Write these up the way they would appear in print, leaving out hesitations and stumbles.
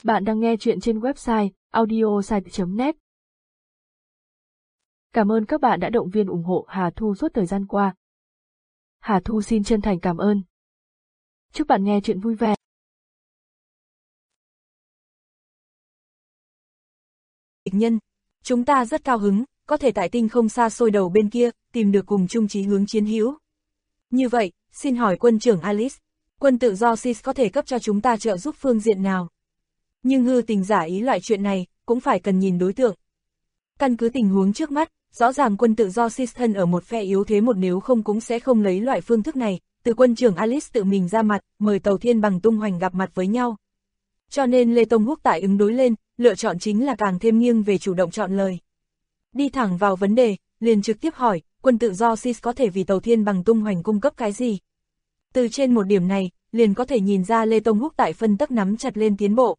Bạn đang nghe chuyện trên website audiosite.net. Cảm ơn các bạn đã động viên ủng hộ Hà Thu suốt thời gian qua. Hà Thu xin chân thành cảm ơn. Chúc bạn nghe chuyện vui vẻ. Địch nhân, chúng ta rất cao hứng, có thể tại tinh không xa xôi đầu bên kia, tìm được cùng chung chí hướng chiến hữu. Như vậy, xin hỏi quân trưởng Alice, quân tự do SIS có thể cấp cho chúng ta trợ giúp phương diện nào? Nhưng hư tình giả ý loại chuyện này, cũng phải cần nhìn đối tượng. Căn cứ tình huống trước mắt, rõ ràng quân tự do SIS thân ở một phe yếu thế một, nếu không cũng sẽ không lấy loại phương thức này, từ quân trưởng Alice tự mình ra mặt, mời Tàu Thiên Bằng tung hoành gặp mặt với nhau. Cho nên Lê Tông Húc tại ứng đối lên, lựa chọn chính là càng thêm nghiêng về chủ động chọn lời. Đi thẳng vào vấn đề, liền trực tiếp hỏi, quân tự do SIS có thể vì Tàu Thiên Bằng tung hoành cung cấp cái gì? Từ trên một điểm này, liền có thể nhìn ra Lê Tông Húc tại phân tắc nắm chặt lên tiến bộ.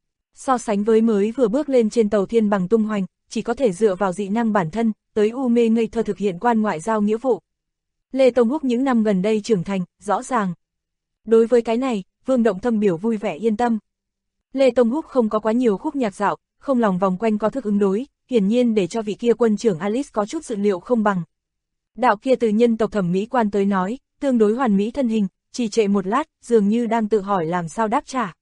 So sánh với mới vừa bước lên trên Tàu Thiên Bằng tung hoành, chỉ có thể dựa vào dị năng bản thân, tới u mê ngây thơ thực hiện quan ngoại giao nghĩa vụ. Lê Tông Húc những năm gần đây trưởng thành, rõ ràng. Đối với cái này, Vương Động Thâm biểu vui vẻ yên tâm. Lê Tông Húc không có quá nhiều khúc nhạc dạo, không lòng vòng quanh có thức ứng đối, hiển nhiên để cho vị kia quân trưởng Alice có chút dự liệu không bằng. Đạo kia từ nhân tộc thẩm mỹ quan tới nói, tương đối hoàn mỹ thân hình, chỉ trệ một lát, dường như đang tự hỏi làm sao đáp trả.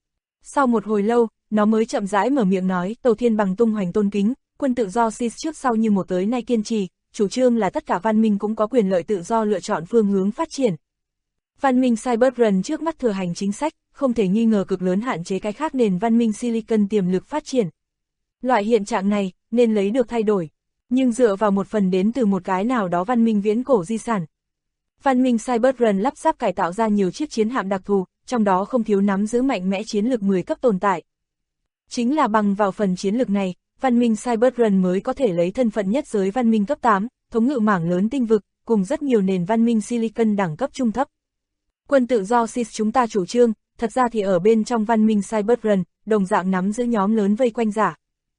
Sau một hồi lâu, nó mới chậm rãi mở miệng nói, Tàu Thiên Bằng tung hoành tôn kính, quân tự do SIS trước sau như một tới nay kiên trì, chủ trương là tất cả văn minh cũng có quyền lợi tự do lựa chọn phương hướng phát triển. Văn minh Cyberrun trước mắt thừa hành chính sách, không thể nghi ngờ cực lớn hạn chế cái khác nền văn minh Silicon tiềm lực phát triển. Loại hiện trạng này, nên lấy được thay đổi, nhưng dựa vào một phần đến từ một cái nào đó văn minh viễn cổ di sản. Văn minh Cyberrun lắp ráp cải tạo ra nhiều chiếc chiến hạm đặc thù, trong đó không thiếu nắm giữ mạnh mẽ chiến lược 10 cấp tồn tại. Chính là bằng vào phần chiến lược này, văn minh Cyberrun mới có thể lấy thân phận nhất giới văn minh cấp 8, thống ngự mảng lớn tinh vực, cùng rất nhiều nền văn minh Silicon đẳng cấp trung thấp. Quân tự do SIS chúng ta chủ trương, thật ra thì ở bên trong văn minh Cyberrun, đồng dạng nắm giữ nhóm lớn vây quanh giả.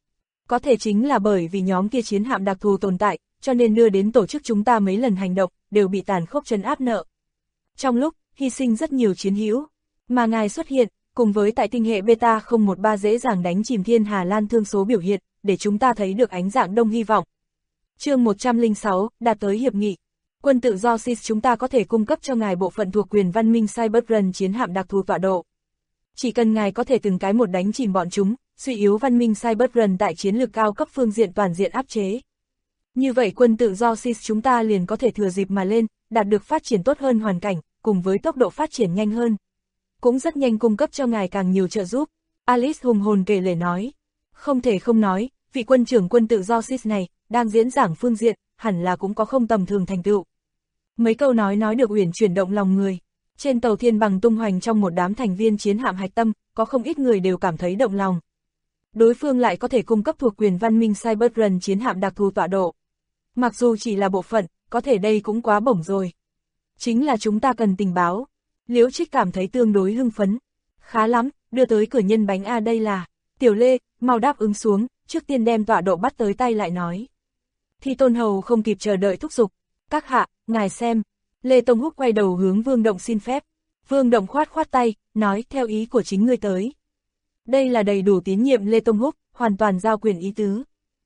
Có thể chính là bởi vì nhóm kia chiến hạm đặc thù tồn tại, cho nên đưa đến tổ chức chúng ta mấy lần hành động, đều bị tàn khốc trấn áp nợ. Trong lúc, hy sinh rất nhiều chiến hữu, mà ngài xuất hiện, cùng với tại tinh hệ Beta 013 dễ dàng đánh chìm Thiên Hà Lan thương số biểu hiện, để chúng ta thấy được ánh dạng đông hy vọng. Chương 106, đạt tới hiệp nghị. Quân tự do SIS chúng ta có thể cung cấp cho ngài bộ phận thuộc quyền văn minh Cyberrun chiến hạm đặc thù tọa độ. Chỉ cần ngài có thể từng cái một đánh chìm bọn chúng, suy yếu văn minh Cyberrun tại chiến lược cao cấp phương diện toàn diện áp chế. Như vậy quân tự do SIS chúng ta liền có thể thừa dịp mà lên, đạt được phát triển tốt hơn hoàn cảnh, cùng với tốc độ phát triển nhanh hơn. Cũng rất nhanh cung cấp cho ngài càng nhiều trợ giúp. Alice hùng hồn kể lể nói. Không thể không nói, vị quân trưởng quân tự do SIS này, đang diễn giảng phương diện, hẳn là cũng có không tầm thường thành tựu. Mấy câu nói được uyển chuyển động lòng người. Trên Tàu Thiên Bằng tung hoành trong một đám thành viên chiến hạm hạch tâm, có không ít người đều cảm thấy động lòng. Đối phương lại có thể cung cấp thuộc quyền văn minh Cyberrun chiến hạm đặc thù tọa độ. Mặc dù chỉ là bộ phận, có thể đây cũng quá bổng rồi. Chính là chúng ta cần tình báo. Liễu Trích cảm thấy tương đối hưng phấn. Khá lắm, đưa tới cửa nhân bánh A đây là. Tiểu Lê, mau đáp ứng xuống, trước tiên đem tọa độ bắt tới tay lại nói. Thì Tôn Hầu không kịp chờ đợi thúc giục. Các hạ, ngài xem. Lê Tông Húc quay đầu hướng Vương Động xin phép. Vương Động khoát tay, nói theo ý của chính ngươi tới. Đây là đầy đủ tín nhiệm Lê Tông Húc, hoàn toàn giao quyền ý tứ.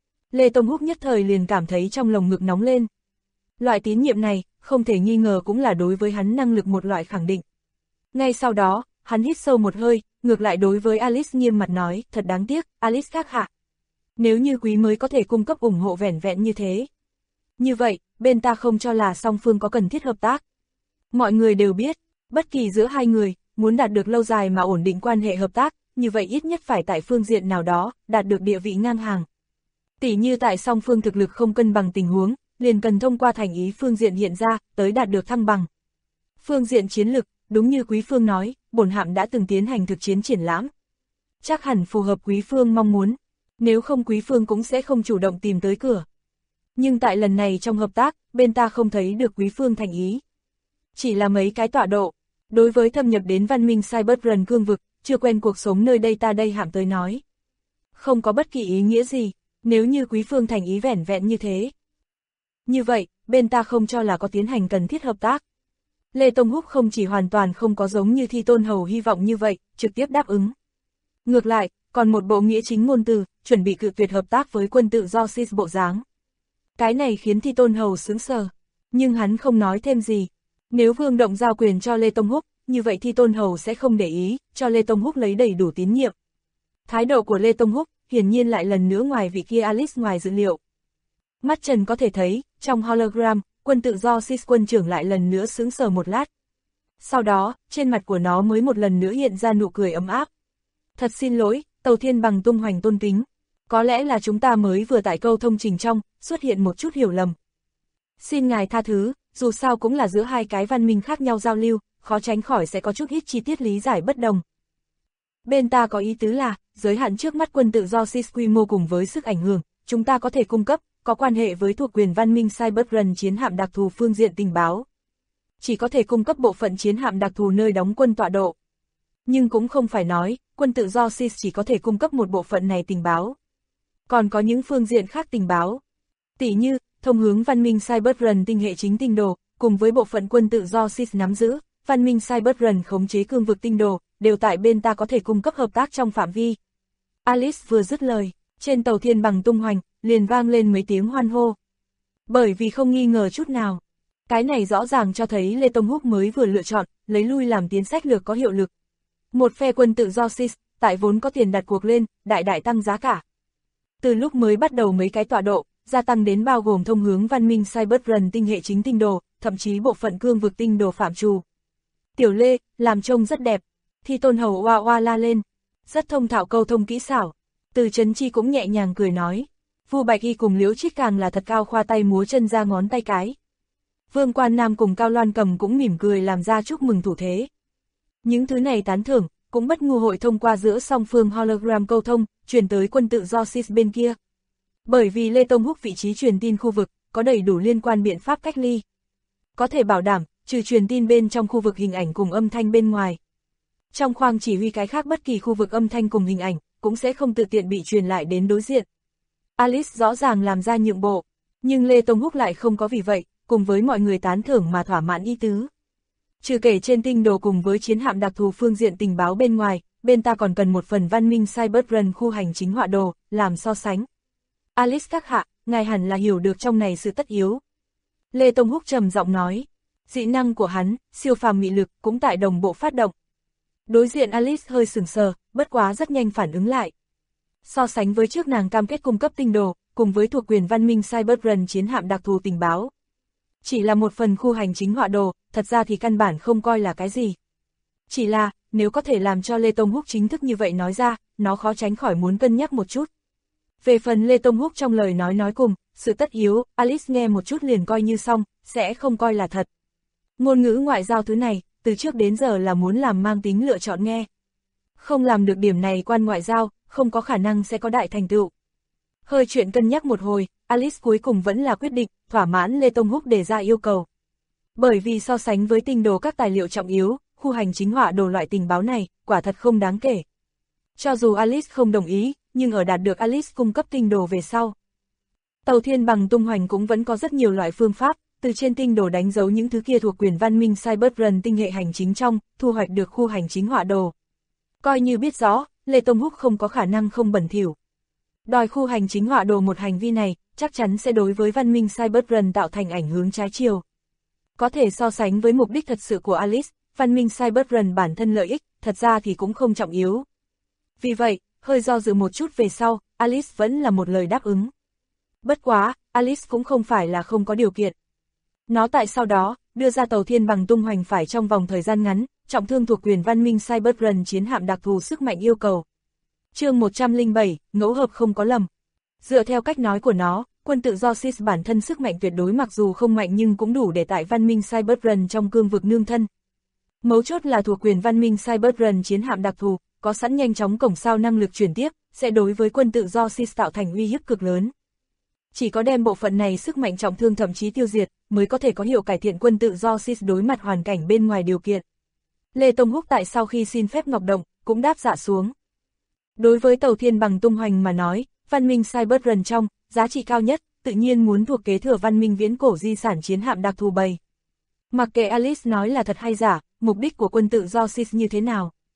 Lê Tông Húc nhất thời liền cảm thấy trong lồng ngực nóng lên. Loại tín nhiệm này, không thể nghi ngờ cũng là đối với hắn năng lực một loại khẳng định. Ngay sau đó, hắn hít sâu một hơi, ngược lại đối với Alice nghiêm mặt nói, thật đáng tiếc, Alice các hạ. Nếu như quý mới có thể cung cấp ủng hộ vẻn vẹn như thế. Như vậy, bên ta không cho là song phương có cần thiết hợp tác. Mọi người đều biết, bất kỳ giữa hai người, muốn đạt được lâu dài mà ổn định quan hệ hợp tác, như vậy ít nhất phải tại phương diện nào đó, đạt được địa vị ngang hàng. Tỉ như tại song phương thực lực không cân bằng tình huống, liền cần thông qua thành ý phương diện hiện ra, tới đạt được thăng bằng. Phương diện chiến lực, đúng như Quý Phương nói, bổn hạm đã từng tiến hành thực chiến triển lãm. Chắc hẳn phù hợp Quý Phương mong muốn, nếu không Quý Phương cũng sẽ không chủ động tìm tới cửa. Nhưng tại lần này trong hợp tác, bên ta không thấy được Quý Phương thành ý. Chỉ là mấy cái tọa độ, đối với thâm nhập đến văn minh Cyberrun cương vực, chưa quen cuộc sống nơi đây ta đây hạm tới nói. Không có bất kỳ ý nghĩa gì, nếu như Quý Phương thành ý vẻn vẹn như thế. Như vậy, bên ta không cho là có tiến hành cần thiết hợp tác. Lê Tông Húc không chỉ hoàn toàn không có giống như Thi Tôn Hầu hy vọng như vậy, trực tiếp đáp ứng. Ngược lại, còn một bộ nghĩa chính ngôn từ, chuẩn bị cự tuyệt hợp tác với quân tự do Sis bộ dáng. Cái này khiến Thi Tôn Hầu sững sờ, nhưng hắn không nói thêm gì. Nếu Vương Động giao quyền cho Lê Tông Húc, như vậy Thi Tôn Hầu sẽ không để ý, cho Lê Tông Húc lấy đầy đủ tín nhiệm. Thái độ của Lê Tông Húc, hiển nhiên lại lần nữa ngoài vị kia Alice ngoài dự liệu. Mắt Trần có thể thấy, trong hologram, quân tự do Sis quân trưởng lại lần nữa sững sờ một lát. Sau đó, trên mặt của nó mới một lần nữa hiện ra nụ cười ấm áp. Thật xin lỗi, Tàu Thiên Bằng tung hoành tôn kính. Có lẽ là chúng ta mới vừa tại câu thông trình trong, xuất hiện một chút hiểu lầm. Xin ngài tha thứ, dù sao cũng là giữa hai cái văn minh khác nhau giao lưu, khó tránh khỏi sẽ có chút ít chi tiết lý giải bất đồng. Bên ta có ý tứ là, giới hạn trước mắt quân tự do Sis quy mô cùng với sức ảnh hưởng, chúng ta có thể cung cấp, có quan hệ với thuộc quyền văn minh Cyberrun chiến hạm đặc thù phương diện tình báo. Chỉ có thể cung cấp bộ phận chiến hạm đặc thù nơi đóng quân tọa độ. Nhưng cũng không phải nói, quân tự do Sis chỉ có thể cung cấp một bộ phận này tình báo. Còn có những phương diện khác tình báo. Tỉ như, thông hướng văn minh Cyberrun tinh hệ chính tinh đồ, cùng với bộ phận quân tự do Sis nắm giữ, văn minh Cyberrun khống chế cương vực tinh đồ, đều tại bên ta có thể cung cấp hợp tác trong phạm vi. Alice vừa dứt lời, trên tàu Thiên Bằng tung hoành, liền vang lên mấy tiếng hoan hô. Bởi vì không nghi ngờ chút nào. Cái này rõ ràng cho thấy Lê Tông Húc mới vừa lựa chọn, lấy lui làm tiến sách lược có hiệu lực. Một phe quân tự do Sis, tại vốn có tiền đặt cuộc lên, đại đại tăng giá cả. Từ lúc mới bắt đầu mấy cái tọa độ, gia tăng đến bao gồm thông hướng văn minh Cyberrun tinh hệ chính tinh đồ, thậm chí bộ phận cương vực tinh đồ phạm trù. Tiểu Lê, làm trông rất đẹp. Thi Tôn Hầu oa oa la lên. Rất thông thạo câu thông kỹ xảo. Từ Trấn Chi cũng nhẹ nhàng cười nói. Vu Bạch Y cùng Liễu Trích càng là thật cao khoa tay múa chân ra ngón tay cái. Vương Quan Nam cùng Cao Loan Cầm cũng mỉm cười làm ra chúc mừng thủ thế. Những thứ này tán thưởng, cũng bất ngu hội thông qua giữa song phương hologram câu thông, truyền tới quân tự do Sis bên kia. Bởi vì Lê Tông Húc vị trí truyền tin khu vực, có đầy đủ liên quan biện pháp cách ly. Có thể bảo đảm, trừ truyền tin bên trong khu vực hình ảnh cùng âm thanh bên ngoài. Trong khoang chỉ huy cái khác bất kỳ khu vực âm thanh cùng hình ảnh, cũng sẽ không tự tiện bị truyền lại đến đối diện. Alice rõ ràng làm ra nhượng bộ, nhưng Lê Tông Húc lại không có vì vậy, cùng với mọi người tán thưởng mà thỏa mãn ý tứ. Trừ kể trên tinh đồ cùng với chiến hạm đặc thù phương diện tình báo bên ngoài, bên ta còn cần một phần văn minh Cyberrun khu hành chính họa đồ, làm so sánh. Alice các hạ, ngài hẳn là hiểu được trong này sự tất yếu. Lê Tông Húc trầm giọng nói, dị năng của hắn, siêu phàm mị lực, cũng tại đồng bộ phát động. Đối diện Alice hơi sừng sờ, bất quá rất nhanh phản ứng lại. So sánh với trước nàng cam kết cung cấp tinh đồ, cùng với thuộc quyền văn minh Cyberrun chiến hạm đặc thù tình báo. Chỉ là một phần khu hành chính họa đồ, thật ra thì căn bản không coi là cái gì. Chỉ là, nếu có thể làm cho Lê Tông Húc chính thức như vậy nói ra, nó khó tránh khỏi muốn cân nhắc một chút. Về phần Lê Tông Húc trong lời nói cùng, sự tất yếu, Alice nghe một chút liền coi như xong, sẽ không coi là thật. Ngôn ngữ ngoại giao thứ này, từ trước đến giờ là muốn làm mang tính lựa chọn nghe. Không làm được điểm này quan ngoại giao, không có khả năng sẽ có đại thành tựu. Hơi chuyện cân nhắc một hồi, Alice cuối cùng vẫn là quyết định, thỏa mãn Lê Tông Húc đề ra yêu cầu. Bởi vì so sánh với tinh đồ các tài liệu trọng yếu, khu hành chính họa đồ loại tình báo này, quả thật không đáng kể. Cho dù Alice không đồng ý, nhưng ở đạt được Alice cung cấp tinh đồ về sau. Tàu Thiên Bằng tung hoành cũng vẫn có rất nhiều loại phương pháp, từ trên tinh đồ đánh dấu những thứ kia thuộc quyền văn minh Cyberrun tinh hệ hành chính trong, thu hoạch được khu hành chính họa đồ. Coi như biết rõ, Lê Tông Húc không có khả năng không bẩn thỉu. Đòi khu hành chính họa đồ một hành vi này, chắc chắn sẽ đối với văn minh Cyberrun tạo thành ảnh hưởng trái chiều. Có thể so sánh với mục đích thật sự của Alice, văn minh Cyberrun bản thân lợi ích, thật ra thì cũng không trọng yếu. Vì vậy, hơi do dự một chút về sau, Alice vẫn là một lời đáp ứng. Bất quá, Alice cũng không phải là không có điều kiện. Nó tại sau đó, đưa ra tàu Thiên Bằng tung hoành phải trong vòng thời gian ngắn, trọng thương thuộc quyền văn minh Cyberrun chiến hạm đặc thù sức mạnh yêu cầu. Chương 107, ngẫu hợp không có lầm. Dựa theo cách nói của nó, quân tự do Sis bản thân sức mạnh tuyệt đối mặc dù không mạnh nhưng cũng đủ để tại văn minh Cyberrun trong cương vực nương thân. Mấu chốt là thuộc quyền văn minh Cyberrun chiến hạm đặc thù, có sẵn nhanh chóng cổng sao năng lực chuyển tiếp, sẽ đối với quân tự do Sis tạo thành uy hiếp cực lớn. Chỉ có đem bộ phận này sức mạnh trọng thương thậm chí tiêu diệt, mới có thể có hiệu cải thiện quân tự do Sis đối mặt hoàn cảnh bên ngoài điều kiện. Lê Tông Húc tại sau khi xin phép Ngọc Động, cũng đáp dạ xuống. Đối với tàu Thiên Bằng tung hoành mà nói, văn minh Cyberrun trong, giá trị cao nhất, tự nhiên muốn thuộc kế thừa văn minh viễn cổ di sản chiến hạm đặc thù bầy. Mặc kệ Alice nói là thật hay giả, mục đích của quân tự do Sis như thế nào.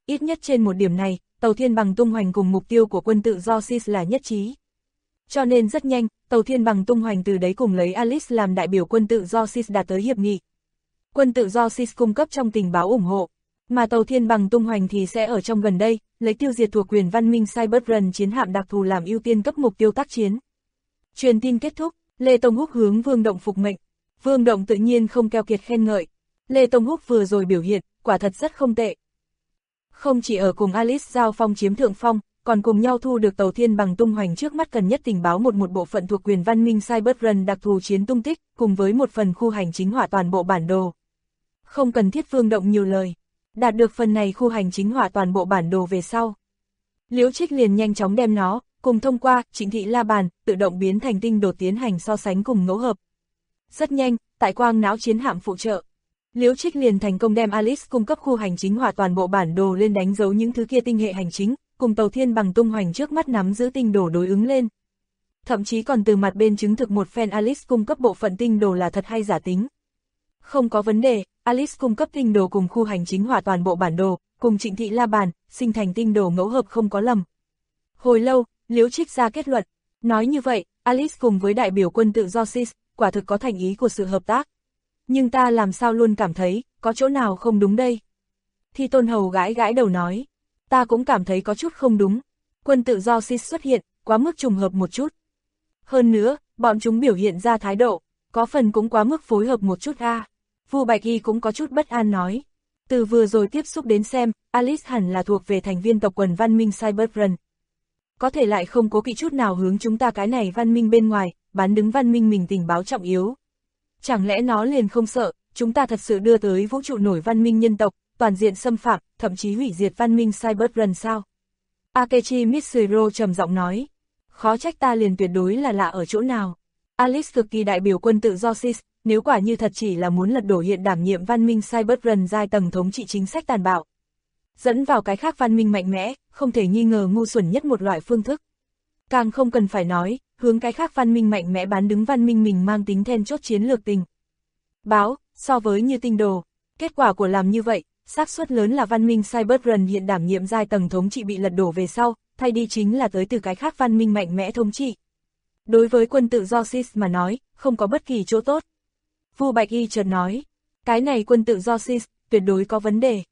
Ít nhất trên một điểm này, tàu thiên bằng tung hoành cùng mục tiêu của quân tự do SIS là nhất trí. Cho nên rất nhanh, tàu thiên bằng tung hoành từ đấy cùng lấy Alice làm đại biểu quân tự do SIS đạt tới hiệp nghị. Quân tự do SIS cung cấp trong tình báo ủng hộ, mà tàu thiên bằng tung hoành thì sẽ ở trong gần đây, lấy tiêu diệt thuộc quyền văn minh Cyberrun chiến hạm đặc thù làm ưu tiên cấp mục tiêu tác chiến. Truyền tin kết thúc, Lê Tông Húc hướng Vương Động phục mệnh. Vương Động tự nhiên không keo kiệt khen ngợi. Lê Tông Húc vừa rồi biểu hiện, quả thật rất không tệ. Không chỉ ở cùng Alice giao phong chiếm thượng phong, còn cùng nhau thu được tàu thiên bằng tung hoành trước mắt cần nhất tình báo một bộ phận thuộc quyền văn minh Cyberrun đặc thù chiến tung tích, cùng với một phần khu hành chính hỏa toàn bộ bản đồ. Không cần thiết Vương Động nhiều lời. Đạt được phần này khu hành chính hỏa toàn bộ bản đồ về sau. Liễu Trích liền nhanh chóng đem nó, cùng thông qua Trịnh Thị La Bàn, tự động biến thành tinh đồ tiến hành so sánh cùng ngẫu hợp. Rất nhanh, tại quang não chiến hạm phụ trợ, Liễu Trích liền thành công đem Alice cung cấp khu hành chính hỏa toàn bộ bản đồ lên đánh dấu những thứ kia tinh hệ hành chính, cùng tàu thiên bằng tung hoành trước mắt nắm giữ tinh đồ đối ứng lên. Thậm chí còn từ mặt bên chứng thực một phen Alice cung cấp bộ phận tinh đồ là thật hay giả tính. Không có vấn đề, Alice cung cấp tinh đồ cùng khu hành chính hỏa toàn bộ bản đồ, cùng Trịnh Thị La Bàn, sinh thành tinh đồ ngẫu hợp không có lầm. Hồi lâu, Liễu Trích ra kết luận, nói như vậy, Alice cùng với đại biểu quân tự do SIS, quả thực có thành ý của sự hợp tác. Nhưng ta làm sao luôn cảm thấy, có chỗ nào không đúng đây? Thi Tôn Hầu gãi gãi đầu nói, ta cũng cảm thấy có chút không đúng. Quân tự do SIS xuất hiện, quá mức trùng hợp một chút. Hơn nữa, bọn chúng biểu hiện ra thái độ, có phần cũng quá mức phối hợp một chút a. Vu Bạch Y cũng có chút bất an nói. Từ vừa rồi tiếp xúc đến xem, Alice hẳn là thuộc về thành viên tộc quần văn minh Cyberrun. Có thể lại không cố kỵ chút nào hướng chúng ta cái này văn minh bên ngoài, bán đứng văn minh mình tình báo trọng yếu. Chẳng lẽ nó liền không sợ, chúng ta thật sự đưa tới vũ trụ nổi văn minh nhân tộc, toàn diện xâm phạm, thậm chí hủy diệt văn minh Cyberrun sao? Akechi Mitsuro trầm giọng nói. Khó trách ta liền tuyệt đối là lạ ở chỗ nào. Alice cực kỳ đại biểu quân tự do SIS, nếu quả như thật chỉ là muốn lật đổ hiện đảm nhiệm văn minh Cyberrun giai tầng thống trị chính sách tàn bạo. Dẫn vào cái khác văn minh mạnh mẽ, không thể nghi ngờ ngu xuẩn nhất một loại phương thức. Càng không cần phải nói, hướng cái khác văn minh mạnh mẽ bán đứng văn minh mình mang tính then chốt chiến lược tình báo, so với như tinh đồ. Kết quả của làm như vậy, xác suất lớn là văn minh Cyberrun hiện đảm nhiệm giai tầng thống trị bị lật đổ về sau, thay đi chính là tới từ cái khác văn minh mạnh mẽ thống trị. Đối với quân tự do SIS mà nói, không có bất kỳ chỗ tốt. Vu Bạch Y chợt nói, cái này quân tự do SIS, tuyệt đối có vấn đề.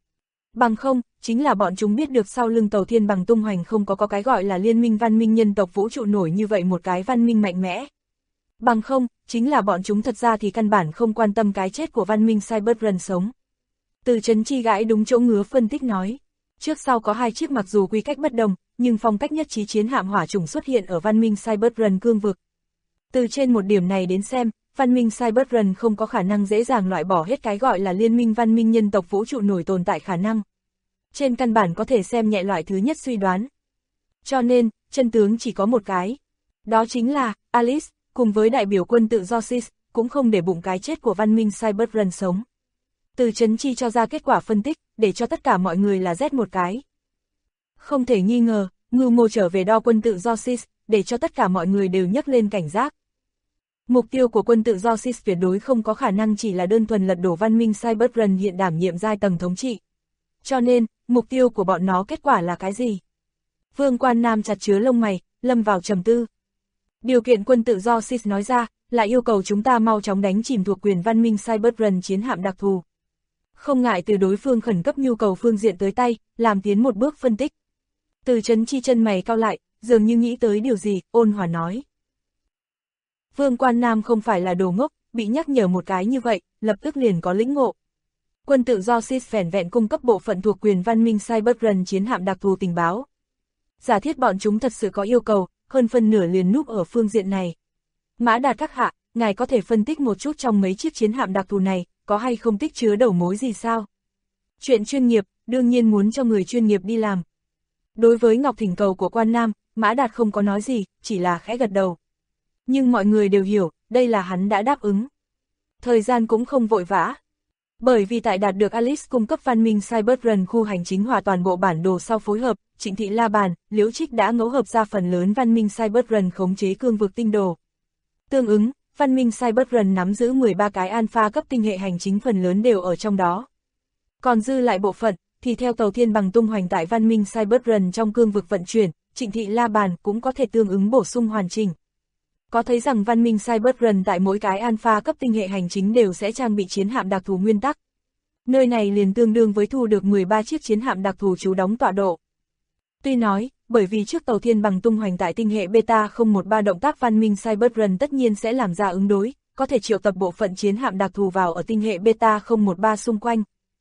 Bằng không, chính là bọn chúng biết được sau lưng tàu thiên bằng tung hoành không có cái gọi là liên minh văn minh nhân tộc vũ trụ nổi như vậy một cái văn minh mạnh mẽ. Bằng không, chính là bọn chúng thật ra thì căn bản không quan tâm cái chết của văn minh Cyberrun sống. Từ Trấn Chi gãi đúng chỗ ngứa phân tích nói, trước sau có hai chiếc mặc dù quy cách bất đồng, nhưng phong cách nhất trí chiến hạm hỏa trùng xuất hiện ở văn minh Cyberrun cương vực. Từ trên một điểm này đến xem, văn minh Cyberrun không có khả năng dễ dàng loại bỏ hết cái gọi là liên minh văn minh nhân tộc vũ trụ nổi tồn tại khả năng. Trên căn bản có thể xem nhẹ loại thứ nhất suy đoán. Cho nên, chân tướng chỉ có một cái. Đó chính là, Alice, cùng với đại biểu quân tự do SIS, cũng không để bụng cái chết của văn minh Cyberrun sống. Từ Trấn Chi cho ra kết quả phân tích, để cho tất cả mọi người là rét một cái. Không thể nghi ngờ, mưu mô trở về đo quân tự do SIS, để cho tất cả mọi người đều nhấc lên cảnh giác. Mục tiêu của quân tự do SIS tuyệt đối không có khả năng chỉ là đơn thuần lật đổ văn minh Cyberrun hiện đảm nhiệm giai tầng thống trị. Cho nên, mục tiêu của bọn nó kết quả là cái gì? Vương Quan Nam chặt chứa lông mày, lâm vào trầm tư. Điều kiện quân tự do SIS nói ra, là yêu cầu chúng ta mau chóng đánh chìm thuộc quyền văn minh Cyberrun chiến hạm đặc thù. Không ngại từ đối phương khẩn cấp nhu cầu phương diện tới tay, làm tiến một bước phân tích. Từ Trấn Chi chân mày cau lại, dường như nghĩ tới điều gì, ôn hòa nói. Vương Quan Nam không phải là đồ ngốc, bị nhắc nhở một cái như vậy, lập tức liền có lĩnh ngộ. Quân tự do SIS vẻn vẹn cung cấp bộ phận thuộc quyền văn minh Cyberrun chiến hạm đặc thù tình báo. Giả thiết bọn chúng thật sự có yêu cầu, hơn phân nửa liền núp ở phương diện này. Mã Đạt các hạ, ngài có thể phân tích một chút trong mấy chiếc chiến hạm đặc thù này, có hay không tích chứa đầu mối gì sao? Chuyện chuyên nghiệp, đương nhiên muốn cho người chuyên nghiệp đi làm. Đối với ngọc thỉnh cầu của Quan Nam, Mã Đạt không có nói gì, chỉ là khẽ gật đầu. Nhưng mọi người đều hiểu, đây là hắn đã đáp ứng. Thời gian cũng không vội vã. Bởi vì tại đạt được Alice cung cấp văn minh Cyberrun khu hành chính hòa toàn bộ bản đồ sau phối hợp, Trịnh Thị La Bàn, Liễu Trích đã ngẫu hợp ra phần lớn văn minh Cyberrun khống chế cương vực tinh đồ. Tương ứng, văn minh Cyberrun nắm giữ 13 cái alpha cấp tinh hệ hành chính phần lớn đều ở trong đó. Còn dư lại bộ phận, thì theo tàu thiên bằng tung hoành tại văn minh Cyberrun trong cương vực vận chuyển, Trịnh Thị La Bàn cũng có thể tương ứng bổ sung hoàn chỉnh. Có thấy rằng văn minh Cyberrun tại mỗi cái alpha cấp tinh hệ hành chính đều sẽ trang bị chiến hạm đặc thù nguyên tắc. Nơi này liền tương đương với thu được 13 chiếc chiến hạm đặc thù trú đóng tọa độ. Tuy nói, bởi vì trước tàu thiên bằng tung hoành tại tinh hệ Beta 013 động tác văn minh Cyberrun tất nhiên sẽ làm ra ứng đối, có thể triệu tập bộ phận chiến hạm đặc thù vào ở tinh hệ Beta 013 xung quanh.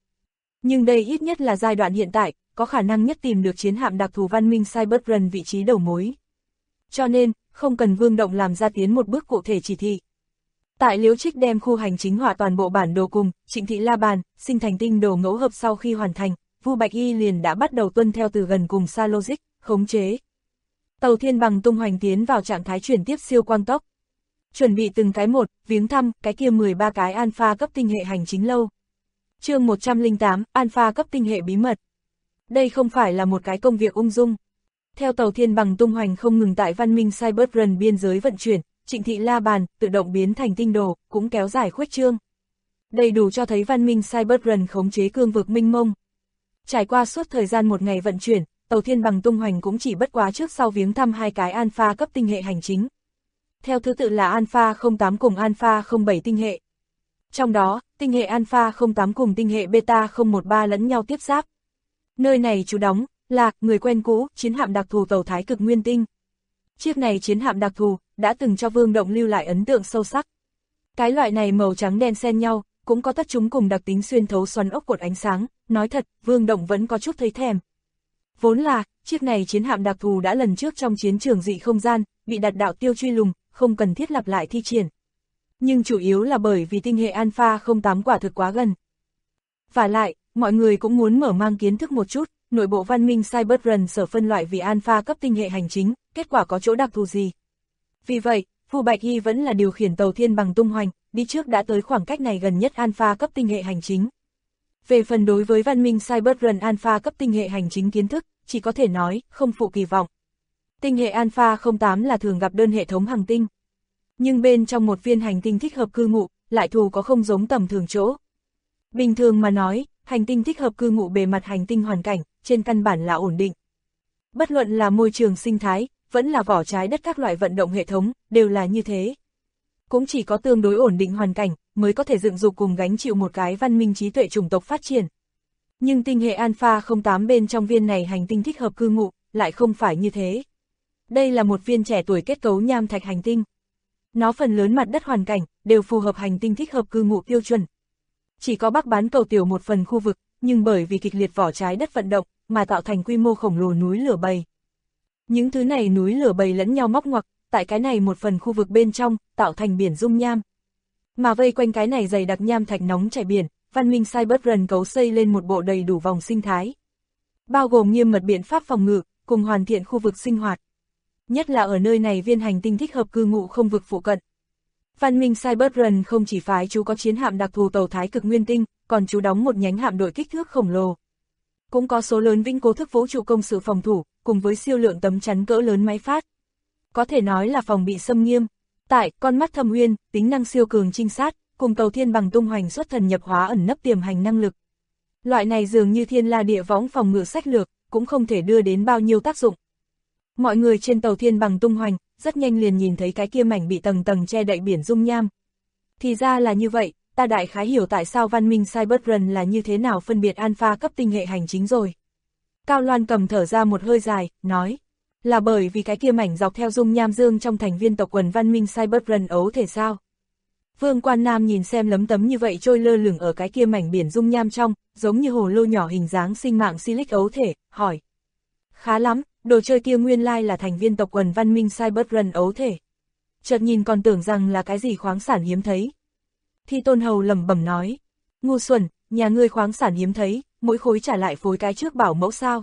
Nhưng đây ít nhất là giai đoạn hiện tại, có khả năng nhất tìm được chiến hạm đặc thù văn minh Cyberrun vị trí đầu mối. Cho nên, không cần Vương Động làm ra tiến một bước cụ thể chỉ thị. Tại Liễu Trích đem khu hành chính họa toàn bộ bản đồ cùng Trịnh Thị La Bàn, sinh thành tinh đồ ngẫu hợp sau khi hoàn thành, Vu Bạch Y liền đã bắt đầu tuân theo từ gần cùng xa logic, khống chế. Tàu thiên bằng tung hoành tiến vào trạng thái chuyển tiếp siêu quang tốc. Chuẩn bị từng cái một, viếng thăm, cái kia 13 cái alpha cấp tinh hệ hành chính lâu. Chương 108, alpha cấp tinh hệ bí mật. Đây không phải là một cái công việc ung dung. Theo tàu thiên bằng tung hoành không ngừng tại văn minh Cyberrun biên giới vận chuyển, Trịnh Thị La Bàn tự động biến thành tinh đồ, cũng kéo dài khuếch trương. Đầy đủ cho thấy văn minh Cyberrun khống chế cương vực mênh mông. Trải qua suốt thời gian một ngày vận chuyển, tàu thiên bằng tung hoành cũng chỉ bất quá trước sau viếng thăm hai cái alpha cấp tinh hệ hành chính. Theo thứ tự là Alpha 08 cùng Alpha 07 tinh hệ. Trong đó, tinh hệ Alpha 08 cùng tinh hệ Beta 013 lẫn nhau tiếp giáp. Nơi này trú đóng là người quen cũ, chiến hạm đặc thù tàu Thái Cực Nguyên Tinh. Chiếc này chiến hạm đặc thù đã từng cho Vương Động lưu lại ấn tượng sâu sắc. Cái loại này màu trắng đen xen nhau, cũng có tất chúng cùng đặc tính xuyên thấu xoắn ốc cột ánh sáng, nói thật, Vương Động vẫn có chút thấy thèm. Vốn là, chiếc này chiến hạm đặc thù đã lần trước trong chiến trường dị không gian, bị đặt đạo tiêu truy lùng, không cần thiết lặp lại thi triển. Nhưng chủ yếu là bởi vì tinh hệ Alpha 08 quả thực quá gần. Và lại, mọi người cũng muốn mở mang kiến thức một chút, nội bộ văn minh Cyberrun sở phân loại vì Alpha cấp tinh hệ hành chính, kết quả có chỗ đặc thù gì. Vì vậy, Vu Bạch Y vẫn là điều khiển tàu thiên bằng tung hoành, đi trước đã tới khoảng cách này gần nhất Alpha cấp tinh hệ hành chính. Về phần đối với văn minh Cyberrun Alpha cấp tinh hệ hành chính kiến thức, chỉ có thể nói, không phụ kỳ vọng. Tinh hệ Alpha 08 là thường gặp đơn hệ thống hành tinh. Nhưng bên trong một viên hành tinh thích hợp cư ngụ, lại thù có không giống tầm thường chỗ. Bình thường mà nói, hành tinh thích hợp cư ngụ bề mặt hành tinh hoàn cảnh, trên căn bản là ổn định. Bất luận là môi trường sinh thái, vẫn là vỏ trái đất các loại vận động hệ thống, đều là như thế. Cũng chỉ có tương đối ổn định hoàn cảnh, mới có thể dựng dục cùng gánh chịu một cái văn minh trí tuệ chủng tộc phát triển. Nhưng tinh hệ Alpha 08 bên trong viên này hành tinh thích hợp cư ngụ, lại không phải như thế. Đây là một viên trẻ tuổi kết cấu nham thạch hành tinh. Nó phần lớn mặt đất hoàn cảnh, đều phù hợp hành tinh thích hợp cư ngụ tiêu chuẩn. Chỉ có Bắc bán cầu tiểu một phần khu vực, nhưng bởi vì kịch liệt vỏ trái đất vận động, mà tạo thành quy mô khổng lồ núi lửa bầy. Những thứ này núi lửa bầy lẫn nhau móc ngoặc, tại cái này một phần khu vực bên trong, tạo thành biển dung nham. Mà vây quanh cái này dày đặc nham thạch nóng chảy biển, văn minh Cyberrun cấu xây lên một bộ đầy đủ vòng sinh thái. Bao gồm nghiêm mật biện pháp phòng ngự, cùng hoàn thiện khu vực sinh hoạt. Nhất là ở nơi này viên hành tinh thích hợp cư ngụ không vực phụ cận. Văn minh Cyberrun không chỉ phái chú có chiến hạm đặc thù tàu Thái Cực Nguyên Tinh, còn chú đóng một nhánh hạm đội kích thước khổng lồ. Cũng có số lớn vĩnh cố thức vũ trụ công sự phòng thủ, cùng với siêu lượng tấm chắn cỡ lớn máy phát. Có thể nói là phòng bị xâm nghiêm. Tại con mắt thâm uyên, tính năng siêu cường trinh sát, cùng tàu thiên bằng tung hoành xuất thần nhập hóa ẩn nấp tiềm hành năng lực. Loại này dường như thiên la địa võng phòng ngự sách lược, cũng không thể đưa đến bao nhiêu tác dụng. Mọi người trên tàu thiên bằng tung hoành, rất nhanh liền nhìn thấy cái kia mảnh bị tầng tầng che đậy biển dung nham. Thì ra là như vậy, ta đại khái hiểu tại sao văn minh Cyberrun là như thế nào phân biệt alpha cấp tinh hệ hành chính rồi. Cao Loan cầm thở ra một hơi dài, nói, là bởi vì cái kia mảnh dọc theo dung nham dương trong thành viên tộc quần văn minh Cyberrun ấu thể sao. Vương Quan Nam nhìn xem lấm tấm như vậy trôi lơ lửng ở cái kia mảnh biển dung nham trong, giống như hồ lô nhỏ hình dáng sinh mạng silic ấu thể, hỏi. Khá lắm, đồ chơi kia nguyên lai là thành viên tộc quần văn minh Cyberrun ấu thể. Chợt nhìn còn tưởng rằng là cái gì khoáng sản hiếm thấy. Thi Tôn Hầu lẩm bẩm nói, ngu xuẩn, nhà ngươi khoáng sản hiếm thấy, mỗi khối trả lại phối cái trước bảo mẫu sao.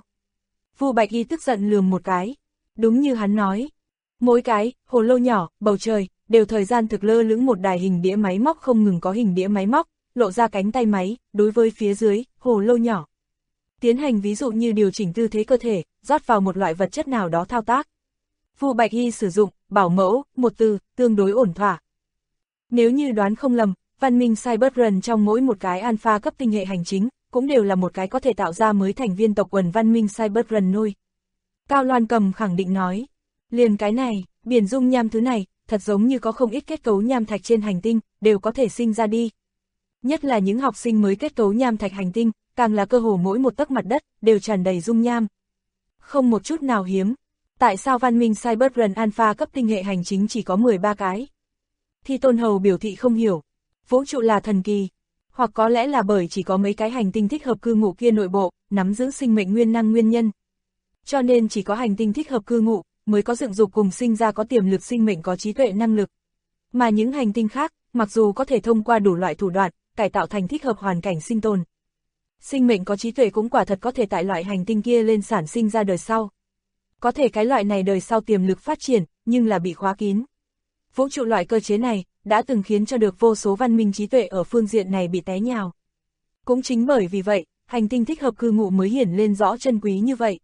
Vu Bạch Y tức giận lườm một cái, đúng như hắn nói. Mỗi cái, hồ lô nhỏ, bầu trời, đều thời gian thực lơ lửng một đài hình đĩa máy móc không ngừng có hình đĩa máy móc, lộ ra cánh tay máy, đối với phía dưới, hồ lô nhỏ. Tiến hành ví dụ như điều chỉnh tư thế cơ thể, rót vào một loại vật chất nào đó thao tác. Vu Bạch Y sử dụng, bảo mẫu, một từ, tương đối ổn thỏa. Nếu như đoán không lầm, văn minh Cyberrun trong mỗi một cái alpha cấp tinh hệ hành chính, cũng đều là một cái có thể tạo ra mới thành viên tộc quần văn minh Cyberrun nôi. Cao Loan Cầm khẳng định nói, liền cái này, biển dung nham thứ này, thật giống như có không ít kết cấu nham thạch trên hành tinh, đều có thể sinh ra đi. Nhất là những học sinh mới kết cấu nham thạch hành tinh, càng là cơ hồ mỗi một tấc mặt đất, đều tràn đầy dung nham. Không một chút nào hiếm. Tại sao văn minh Cyberrun Alpha cấp tinh hệ hành chính chỉ có 13 cái? Thi Tôn Hầu biểu thị không hiểu. Vũ trụ là thần kỳ. Hoặc có lẽ là bởi chỉ có mấy cái hành tinh thích hợp cư ngụ kia nội bộ, nắm giữ sinh mệnh nguyên năng nguyên nhân. Cho nên chỉ có hành tinh thích hợp cư ngụ, mới có dựng dục cùng sinh ra có tiềm lực sinh mệnh có trí tuệ năng lực. Mà những hành tinh khác, mặc dù có thể thông qua đủ loại thủ đoạn, cải tạo thành thích hợp hoàn cảnh sinh tồn. Sinh mệnh có trí tuệ cũng quả thật có thể tại loại hành tinh kia lên sản sinh ra đời sau. Có thể cái loại này đời sau tiềm lực phát triển, nhưng là bị khóa kín. Vũ trụ loại cơ chế này, đã từng khiến cho được vô số văn minh trí tuệ ở phương diện này bị té nhào. Cũng chính bởi vì vậy, hành tinh thích hợp cư ngụ mới hiển lên rõ chân quý như vậy.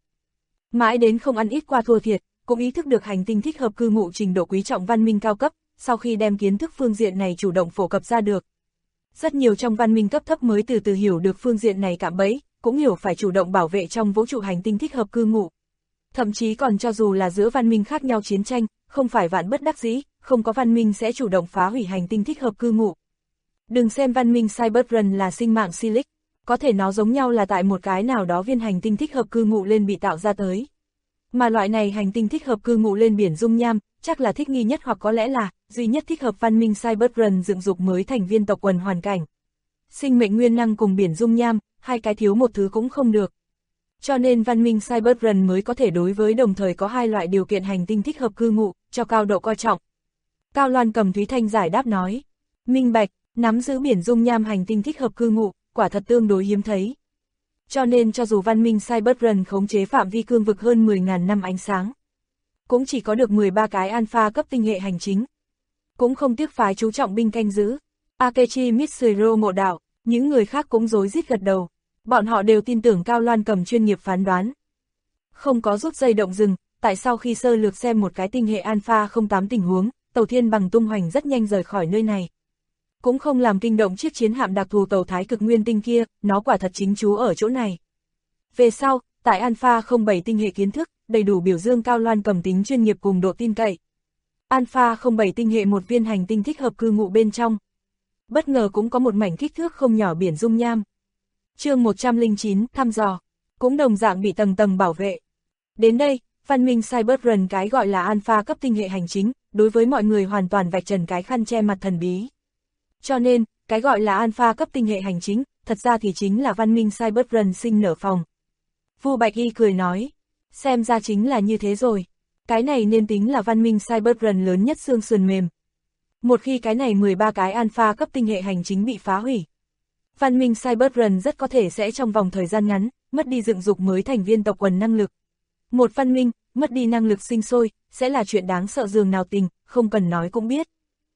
Mãi đến không ăn ít qua thua thiệt, cũng ý thức được hành tinh thích hợp cư ngụ trình độ quý trọng văn minh cao cấp, sau khi đem kiến thức phương diện này chủ động phổ cập ra được. Rất nhiều trong văn minh cấp thấp mới từ từ hiểu được phương diện này cạm bẫy, cũng hiểu phải chủ động bảo vệ trong vũ trụ hành tinh thích hợp cư ngụ. Thậm chí còn cho dù là giữa văn minh khác nhau chiến tranh, không phải vạn bất đắc dĩ, không có văn minh sẽ chủ động phá hủy hành tinh thích hợp cư ngụ. Đừng xem văn minh Cyberrun là sinh mạng Silic, có thể nó giống nhau là tại một cái nào đó viên hành tinh thích hợp cư ngụ lên bị tạo ra tới. Mà loại này hành tinh thích hợp cư ngụ lên biển dung nham, chắc là thích nghi nhất hoặc có lẽ là duy nhất thích hợp văn minh Cyberrun dựng dục mới thành viên tộc quần hoàn cảnh. Sinh mệnh nguyên năng cùng biển dung nham, hai cái thiếu một thứ cũng không được. Cho nên văn minh Cyberrun mới có thể đối với đồng thời có hai loại điều kiện hành tinh thích hợp cư ngụ, cho cao độ coi trọng. Cao Loan Cầm Thúy Thanh giải đáp nói, minh bạch, nắm giữ biển dung nham hành tinh thích hợp cư ngụ, quả thật tương đối hiếm thấy. Cho nên cho dù văn minh Cyberrun khống chế phạm vi cương vực hơn 10.000 năm ánh sáng, cũng chỉ có được 13 cái alpha cấp tinh hệ hành chính. Cũng không tiếc phái chú trọng binh canh giữ. Akechi Mitsuro ngộ đạo, những người khác cũng rối rít gật đầu. Bọn họ đều tin tưởng Cao Loan Cầm chuyên nghiệp phán đoán. Không có rút dây động rừng, tại sau khi sơ lược xem một cái tinh hệ Alpha 08 tình huống, tàu Thiên Bằng tung hoành rất nhanh rời khỏi nơi này. Cũng không làm kinh động chiếc chiến hạm đặc thù tàu Thái Cực Nguyên tinh kia, nó quả thật chính trú ở chỗ này. Về sau, tại Alpha 07 tinh hệ kiến thức, đầy đủ biểu dương Cao Loan Cầm tính chuyên nghiệp cùng độ tin cậy. Alpha 07 tinh hệ một viên hành tinh thích hợp cư ngụ bên trong. Bất ngờ cũng có một mảnh kích thước không nhỏ biển dung nham. Chương 109, thăm dò, cũng đồng dạng bị tầng tầng bảo vệ. Đến đây, văn minh Cyberrun cái gọi là alpha cấp tinh hệ hành chính, đối với mọi người hoàn toàn vạch trần cái khăn che mặt thần bí. Cho nên, cái gọi là alpha cấp tinh hệ hành chính, thật ra thì chính là văn minh Cyberrun sinh nở phòng. Vu Bạch Y cười nói, xem ra chính là như thế rồi. Cái này nên tính là văn minh Cyberrun lớn nhất xương sườn mềm. Một khi cái này 13 cái alpha cấp tinh hệ hành chính bị phá hủy, văn minh Cyberrun rất có thể sẽ trong vòng thời gian ngắn, mất đi dựng dục mới thành viên tộc quần năng lực. Một văn minh, mất đi năng lực sinh sôi, sẽ là chuyện đáng sợ dường nào tình, không cần nói cũng biết.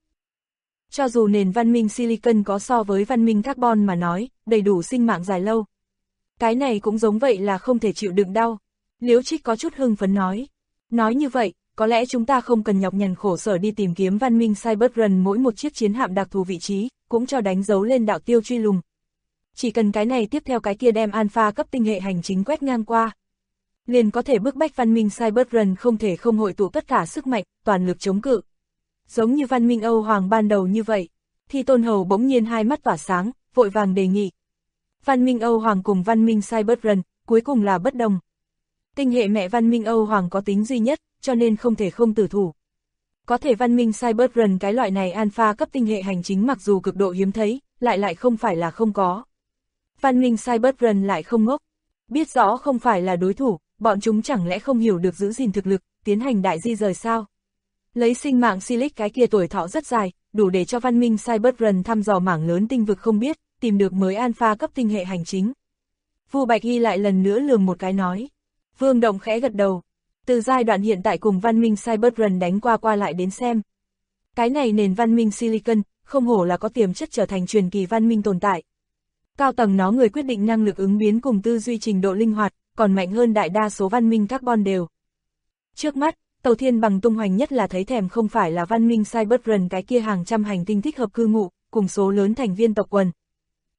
Cho dù nền văn minh Silicon có so với văn minh Carbon mà nói, đầy đủ sinh mạng dài lâu. Cái này cũng giống vậy là không thể chịu đựng đau. Liễu Trích có chút hưng phấn nói. Nói như vậy, có lẽ chúng ta không cần nhọc nhằn khổ sở đi tìm kiếm văn minh Cyberrun mỗi một chiếc chiến hạm đặc thù vị trí, cũng cho đánh dấu lên đạo tiêu truy lùng. Chỉ cần cái này tiếp theo cái kia đem alpha cấp tinh hệ hành chính quét ngang qua, liền có thể bức bách văn minh Cyberrun không thể không hội tụ tất cả sức mạnh, toàn lực chống cự. Giống như văn minh Âu Hoàng ban đầu như vậy, Thi Tôn Hầu bỗng nhiên hai mắt tỏa sáng, vội vàng đề nghị. Văn minh Âu Hoàng cùng văn minh Cyberrun, cuối cùng là bất đồng. Tinh hệ mẹ văn minh Âu Hoàng có tính duy nhất, cho nên không thể không tử thủ. Có thể văn minh Cyberrun cái loại này alpha cấp tinh hệ hành chính mặc dù cực độ hiếm thấy, lại không phải là không có. Văn minh Cyberrun lại không ngốc, biết rõ không phải là đối thủ, bọn chúng chẳng lẽ không hiểu được giữ gìn thực lực, tiến hành đại di rời sao? Lấy sinh mạng Silic cái kia tuổi thọ rất dài, đủ để cho văn minh Cyberrun thăm dò mảng lớn tinh vực không biết, tìm được mới alpha cấp tinh hệ hành chính. Vu Bạch Y lại lần nữa lườm một cái nói. Vương Động khẽ gật đầu. Từ giai đoạn hiện tại cùng văn minh Cyberrun đánh qua lại đến xem. Cái này nền văn minh Silicon, không hổ là có tiềm chất trở thành truyền kỳ văn minh tồn tại. Cao tầng nó người quyết định năng lực ứng biến cùng tư duy trình độ linh hoạt, còn mạnh hơn đại đa số văn minh carbon đều. Trước mắt, tàu Thiên Bằng tung hoành nhất là thấy thèm không phải là văn minh Cyberrun cái kia hàng trăm hành tinh thích hợp cư ngụ, cùng số lớn thành viên tộc quần.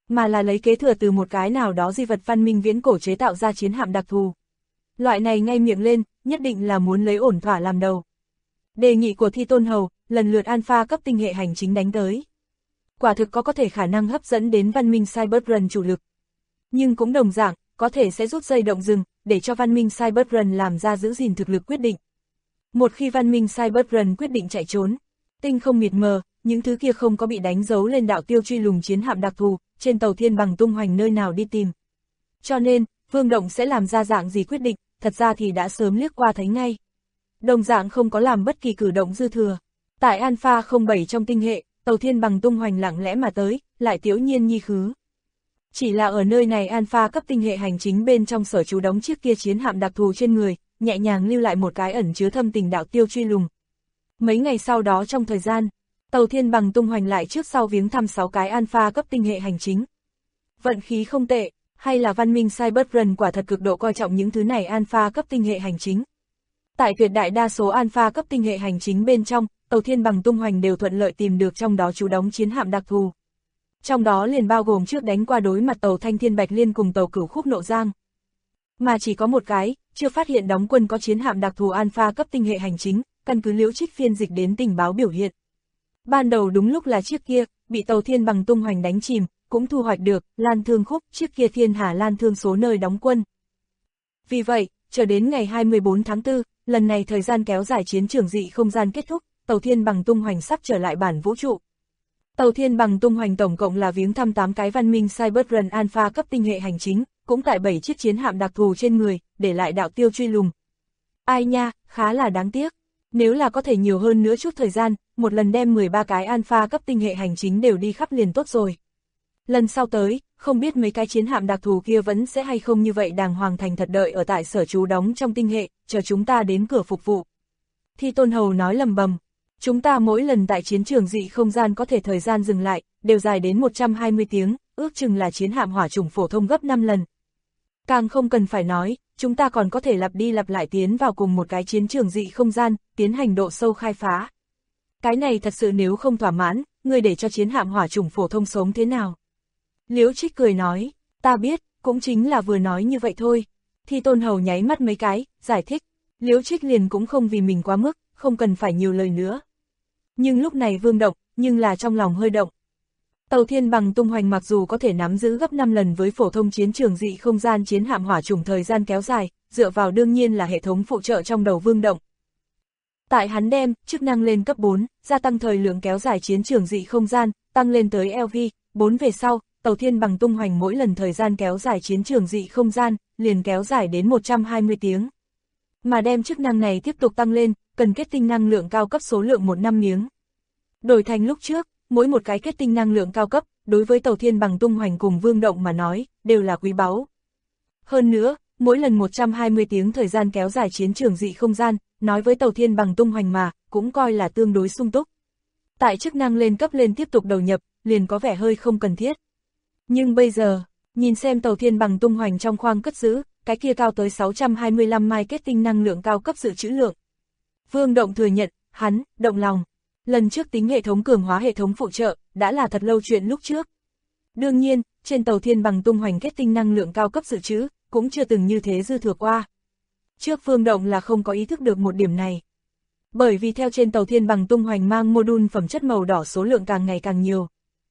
mà là lấy kế thừa từ một cái nào đó di vật văn minh viễn cổ chế tạo ra chiến hạm đặc thù. Loại này ngay miệng lên, nhất định là muốn lấy ổn thỏa làm đầu. Đề nghị của Thi Tôn Hầu, lần lượt alpha cấp tinh hệ hành chính đánh tới. Quả thực có thể khả năng hấp dẫn đến văn minh Cybertron chủ lực. Nhưng cũng đồng dạng, có thể sẽ rút dây động rừng, để cho văn minh Cybertron làm ra giữ gìn thực lực quyết định. Một khi văn minh Cybertron quyết định chạy trốn, tinh không mịt mờ, những thứ kia không có bị đánh dấu lên đạo tiêu truy lùng chiến hạm đặc thù, trên tàu thiên bằng tung hoành nơi nào đi tìm. Cho nên, Vương Động sẽ làm ra dạng gì quyết định, thật ra thì đã sớm liếc qua thấy ngay. Đồng dạng không có làm bất kỳ cử động dư thừa. Tại Alpha 07 trong tinh hệ, tàu thiên bằng tung hoành lặng lẽ mà tới, lại tiểu nhiên nhi khứ. Chỉ là ở nơi này Alpha cấp tinh hệ hành chính bên trong sở trú đóng chiếc kia chiến hạm đặc thù trên người, nhẹ nhàng lưu lại một cái ẩn chứa thâm tình đạo tiêu truy lùng. Mấy ngày sau đó trong thời gian, tàu thiên bằng tung hoành lại trước sau viếng thăm 6 cái Alpha cấp tinh hệ hành chính. Vận khí không tệ, hay là văn minh Cybertron quả thật cực độ coi trọng những thứ này Alpha cấp tinh hệ hành chính. Tại tuyệt đại đa số Alpha cấp tinh hệ hành chính bên trong, tàu thiên bằng tung hoành đều thuận lợi tìm được trong đó trú đóng chiến hạm đặc thù. Trong đó liền bao gồm trước đánh qua đối mặt tàu Thanh Thiên Bạch Liên cùng tàu Cửu Khúc Nộ Giang. Mà chỉ có một cái, chưa phát hiện đóng quân có chiến hạm đặc thù Alpha cấp tinh hệ hành chính, căn cứ Liễu Trích phiên dịch đến tình báo biểu hiện. Ban đầu đúng lúc là chiếc kia, bị tàu thiên bằng tung hoành đánh chìm, cũng thu hoạch được, Lan Thương Khúc, chiếc kia Thiên Hà Lan Thương số nơi đóng quân. Vì vậy, chờ đến ngày 24 tháng 4, lần này thời gian kéo dài chiến trường dị không gian kết thúc, tàu thiên bằng tung hoành sắp trở lại bản vũ trụ. Tàu thiên bằng tung hoành tổng cộng là viếng thăm 8 cái văn minh Cybertron Alpha cấp tinh hệ hành chính, cũng tại 7 chiếc chiến hạm đặc thù trên người, để lại đạo tiêu truy lùng. Ai nha, khá là đáng tiếc. Nếu là có thể nhiều hơn nữa chút thời gian, một lần đem 13 cái Alpha cấp tinh hệ hành chính đều đi khắp liền tốt rồi. Lần sau tới, không biết mấy cái chiến hạm đặc thù kia vẫn sẽ hay không như vậy đàng hoàng thành thật đợi ở tại sở trú đóng trong tinh hệ, chờ chúng ta đến cửa phục vụ. Thi Tôn Hầu nói lầm bầm. Chúng ta mỗi lần tại chiến trường dị không gian có thể thời gian dừng lại, đều dài đến 120 tiếng, ước chừng là chiến hạm hỏa chủng phổ thông gấp 5 lần. Càng không cần phải nói, chúng ta còn có thể lặp đi lặp lại tiến vào cùng một cái chiến trường dị không gian, tiến hành độ sâu khai phá. Cái này thật sự nếu không thỏa mãn, người để cho chiến hạm hỏa chủng phổ thông sống thế nào? Liễu Trích cười nói, ta biết, cũng chính là vừa nói như vậy thôi. Thi Tôn Hầu nháy mắt mấy cái, giải thích. Liễu Trích liền cũng không vì mình quá mức, không cần phải nhiều lời nữa. Nhưng lúc này Vương Động, nhưng là trong lòng hơi động. Tàu thiên bằng tung hoành mặc dù có thể nắm giữ gấp 5 lần với phổ thông chiến trường dị không gian chiến hạm hỏa chủng thời gian kéo dài, dựa vào đương nhiên là hệ thống phụ trợ trong đầu Vương Động. Tại hắn đem chức năng lên cấp 4, gia tăng thời lượng kéo dài chiến trường dị không gian, tăng lên tới LV4 về sau, tàu thiên bằng tung hoành mỗi lần thời gian kéo dài chiến trường dị không gian, liền kéo dài đến 120 tiếng. Mà đem chức năng này tiếp tục tăng lên, cần kết tinh năng lượng cao cấp số lượng 1 năm miếng. Đổi thành lúc trước, mỗi một cái kết tinh năng lượng cao cấp, đối với tàu thiên bằng tung hoành cùng Vương Động mà nói, đều là quý báu. Hơn nữa, mỗi lần 120 tiếng thời gian kéo dài chiến trường dị không gian, nói với tàu thiên bằng tung hoành mà, cũng coi là tương đối sung túc. Tại chức năng lên cấp lên tiếp tục đầu nhập, liền có vẻ hơi không cần thiết. Nhưng bây giờ, nhìn xem tàu thiên bằng tung hoành trong khoang cất giữ, cái kia cao tới 625 mai kết tinh năng lượng cao cấp dự trữ lượng. Vương Động thừa nhận, hắn, động lòng. Lần trước tính hệ thống cường hóa hệ thống phụ trợ, đã là thật lâu chuyện lúc trước. Đương nhiên, trên tàu thiên bằng tung hoành kết tinh năng lượng cao cấp dự trữ, cũng chưa từng như thế dư thừa qua. Trước Vương Động là không có ý thức được một điểm này. Bởi vì theo trên tàu thiên bằng tung hoành mang module phẩm chất màu đỏ số lượng càng ngày càng nhiều.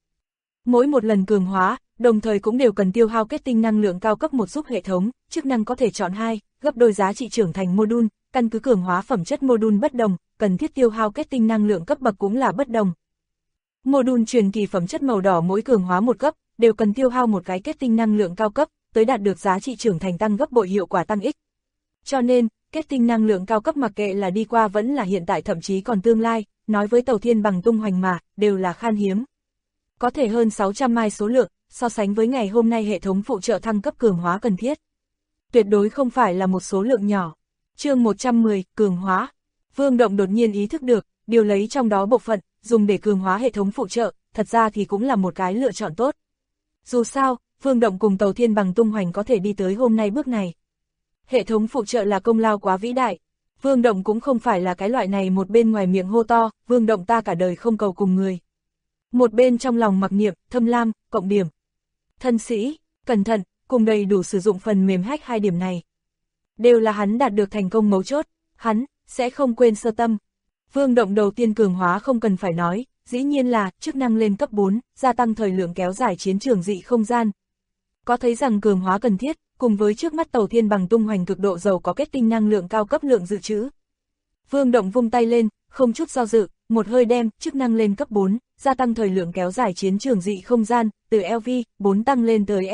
Mỗi một lần cường hóa, đồng thời cũng đều cần tiêu hao kết tinh năng lượng cao cấp một giúp hệ thống, chức năng có thể chọn 2, gấp đôi giá trị trưởng thành module, căn cứ cường hóa phẩm chất module bất đồng, cần thiết tiêu hao kết tinh năng lượng cấp bậc cũng là bất đồng. Module truyền kỳ phẩm chất màu đỏ mỗi cường hóa một cấp, đều cần tiêu hao một cái kết tinh năng lượng cao cấp, tới đạt được giá trị trưởng thành tăng gấp bội hiệu quả tăng ích. Cho nên, kết tinh năng lượng cao cấp mặc kệ là đi qua vẫn là hiện tại thậm chí còn tương lai, nói với tàu thiên bằng tung hoành mà, đều là khan hiếm. Có thể hơn 600 mai số lượng, so sánh với ngày hôm nay hệ thống phụ trợ thăng cấp cường hóa cần thiết. Tuyệt đối không phải là một số lượng nhỏ. Chương 110, cường hóa. Vương Động đột nhiên ý thức được, điều lấy trong đó bộ phận, dùng để cường hóa hệ thống phụ trợ, thật ra thì cũng là một cái lựa chọn tốt. Dù sao, Vương Động cùng tàu thiên bằng tung hoành có thể đi tới hôm nay bước này. Hệ thống phụ trợ là công lao quá vĩ đại. Vương Động cũng không phải là cái loại này một bên ngoài miệng hô to, Vương Động ta cả đời không cầu cùng người. Một bên trong lòng mặc niệm, thâm lam, cộng điểm. thân sĩ, cẩn thận, cùng đầy đủ sử dụng phần mềm hack hai điểm này. Đều là hắn đạt được thành công mấu chốt, hắn sẽ không quên sơ tâm. Vương động đầu tiên cường hóa không cần phải nói, dĩ nhiên là chức năng lên cấp 4, gia tăng thời lượng kéo dài chiến trường dị không gian. Có thấy rằng cường hóa cần thiết, cùng với trước mắt tàu thiên bằng tung hoành cực độ giàu có kết tinh năng lượng cao cấp lượng dự trữ. Vương động vung tay lên, không chút do dự, một hơi đem chức năng lên cấp 4, gia tăng thời lượng kéo dài chiến trường dị không gian, từ LV4 tăng lên tới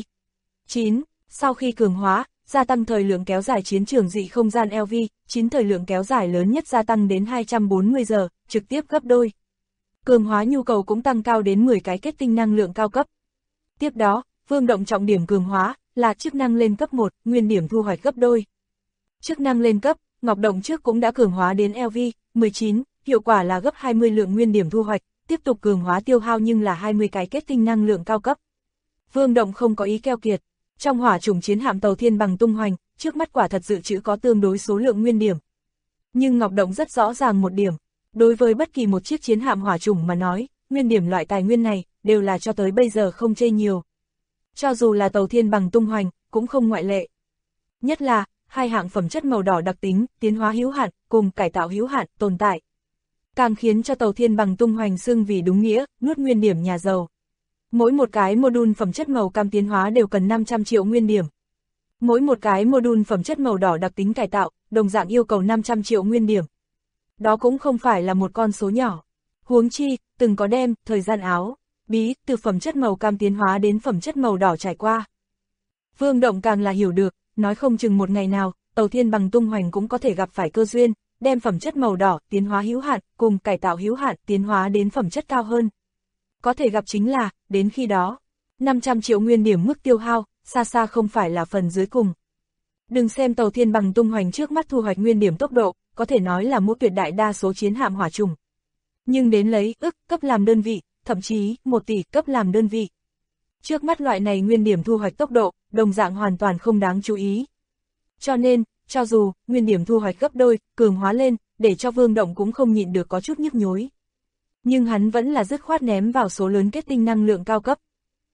LV9. Sau khi cường hóa, gia tăng thời lượng kéo dài chiến trường dị không gian LV9, thời lượng kéo dài lớn nhất gia tăng đến 240 giờ, trực tiếp gấp đôi. Cường hóa nhu cầu cũng tăng cao đến 10 cái kết tinh năng lượng cao cấp. Tiếp đó, Vương động trọng điểm cường hóa là chức năng lên cấp 1, nguyên điểm thu hoạch gấp đôi. Chức năng lên cấp, Ngọc Động trước cũng đã cường hóa đến LV19, hiệu quả là gấp 20 lượng nguyên điểm thu hoạch, tiếp tục cường hóa tiêu hao nhưng là 20 cái kết tinh năng lượng cao cấp. Vương động không có ý keo kiệt, trong hỏa chủng chiến hạm tàu thiên bằng tung hoành, trước mắt quả thật dự trữ có tương đối số lượng nguyên điểm. Nhưng Ngọc Động rất rõ ràng một điểm, đối với bất kỳ một chiếc chiến hạm hỏa chủng mà nói, nguyên điểm loại tài nguyên này đều là cho tới bây giờ không chê nhiều. Cho dù là tàu thiên bằng tung hoành, cũng không ngoại lệ. Nhất là, hai hạng phẩm chất màu đỏ đặc tính, tiến hóa hữu hạn, cùng cải tạo hữu hạn, tồn tại. Càng khiến cho tàu thiên bằng tung hoành xưng vì đúng nghĩa, nuốt nguyên điểm nhà giàu. Mỗi một cái module phẩm chất màu cam tiến hóa đều cần 500 triệu nguyên điểm. Mỗi một cái module phẩm chất màu đỏ đặc tính cải tạo, đồng dạng yêu cầu 500 triệu nguyên điểm. Đó cũng không phải là một con số nhỏ. Huống chi, từng có đem, thời gian áo, bí, từ phẩm chất màu cam tiến hóa đến phẩm chất màu đỏ trải qua. Vương động càng là hiểu được, nói không chừng một ngày nào, tàu thiên bằng tung hoành cũng có thể gặp phải cơ duyên, đem phẩm chất màu đỏ tiến hóa hữu hạn, cùng cải tạo hữu hạn tiến hóa đến phẩm chất cao hơn. Có thể gặp chính là, đến khi đó, 500 triệu nguyên điểm mức tiêu hao, xa xa không phải là phần dưới cùng. Đừng xem tàu thiên bằng tung hoành trước mắt thu hoạch nguyên điểm tốc độ, có thể nói là một tuyệt đại đa số chiến hạm hỏa chủng. Nhưng đến lấy ức cấp làm đơn vị, thậm chí 1 tỷ cấp làm đơn vị. Trước mắt loại này nguyên điểm thu hoạch tốc độ, đồng dạng hoàn toàn không đáng chú ý. Cho nên, cho dù nguyên điểm thu hoạch gấp đôi, cường hóa lên, để cho Vương động cũng không nhịn được có chút nhức nhối. Nhưng hắn vẫn là dứt khoát ném vào số lớn kết tinh năng lượng cao cấp.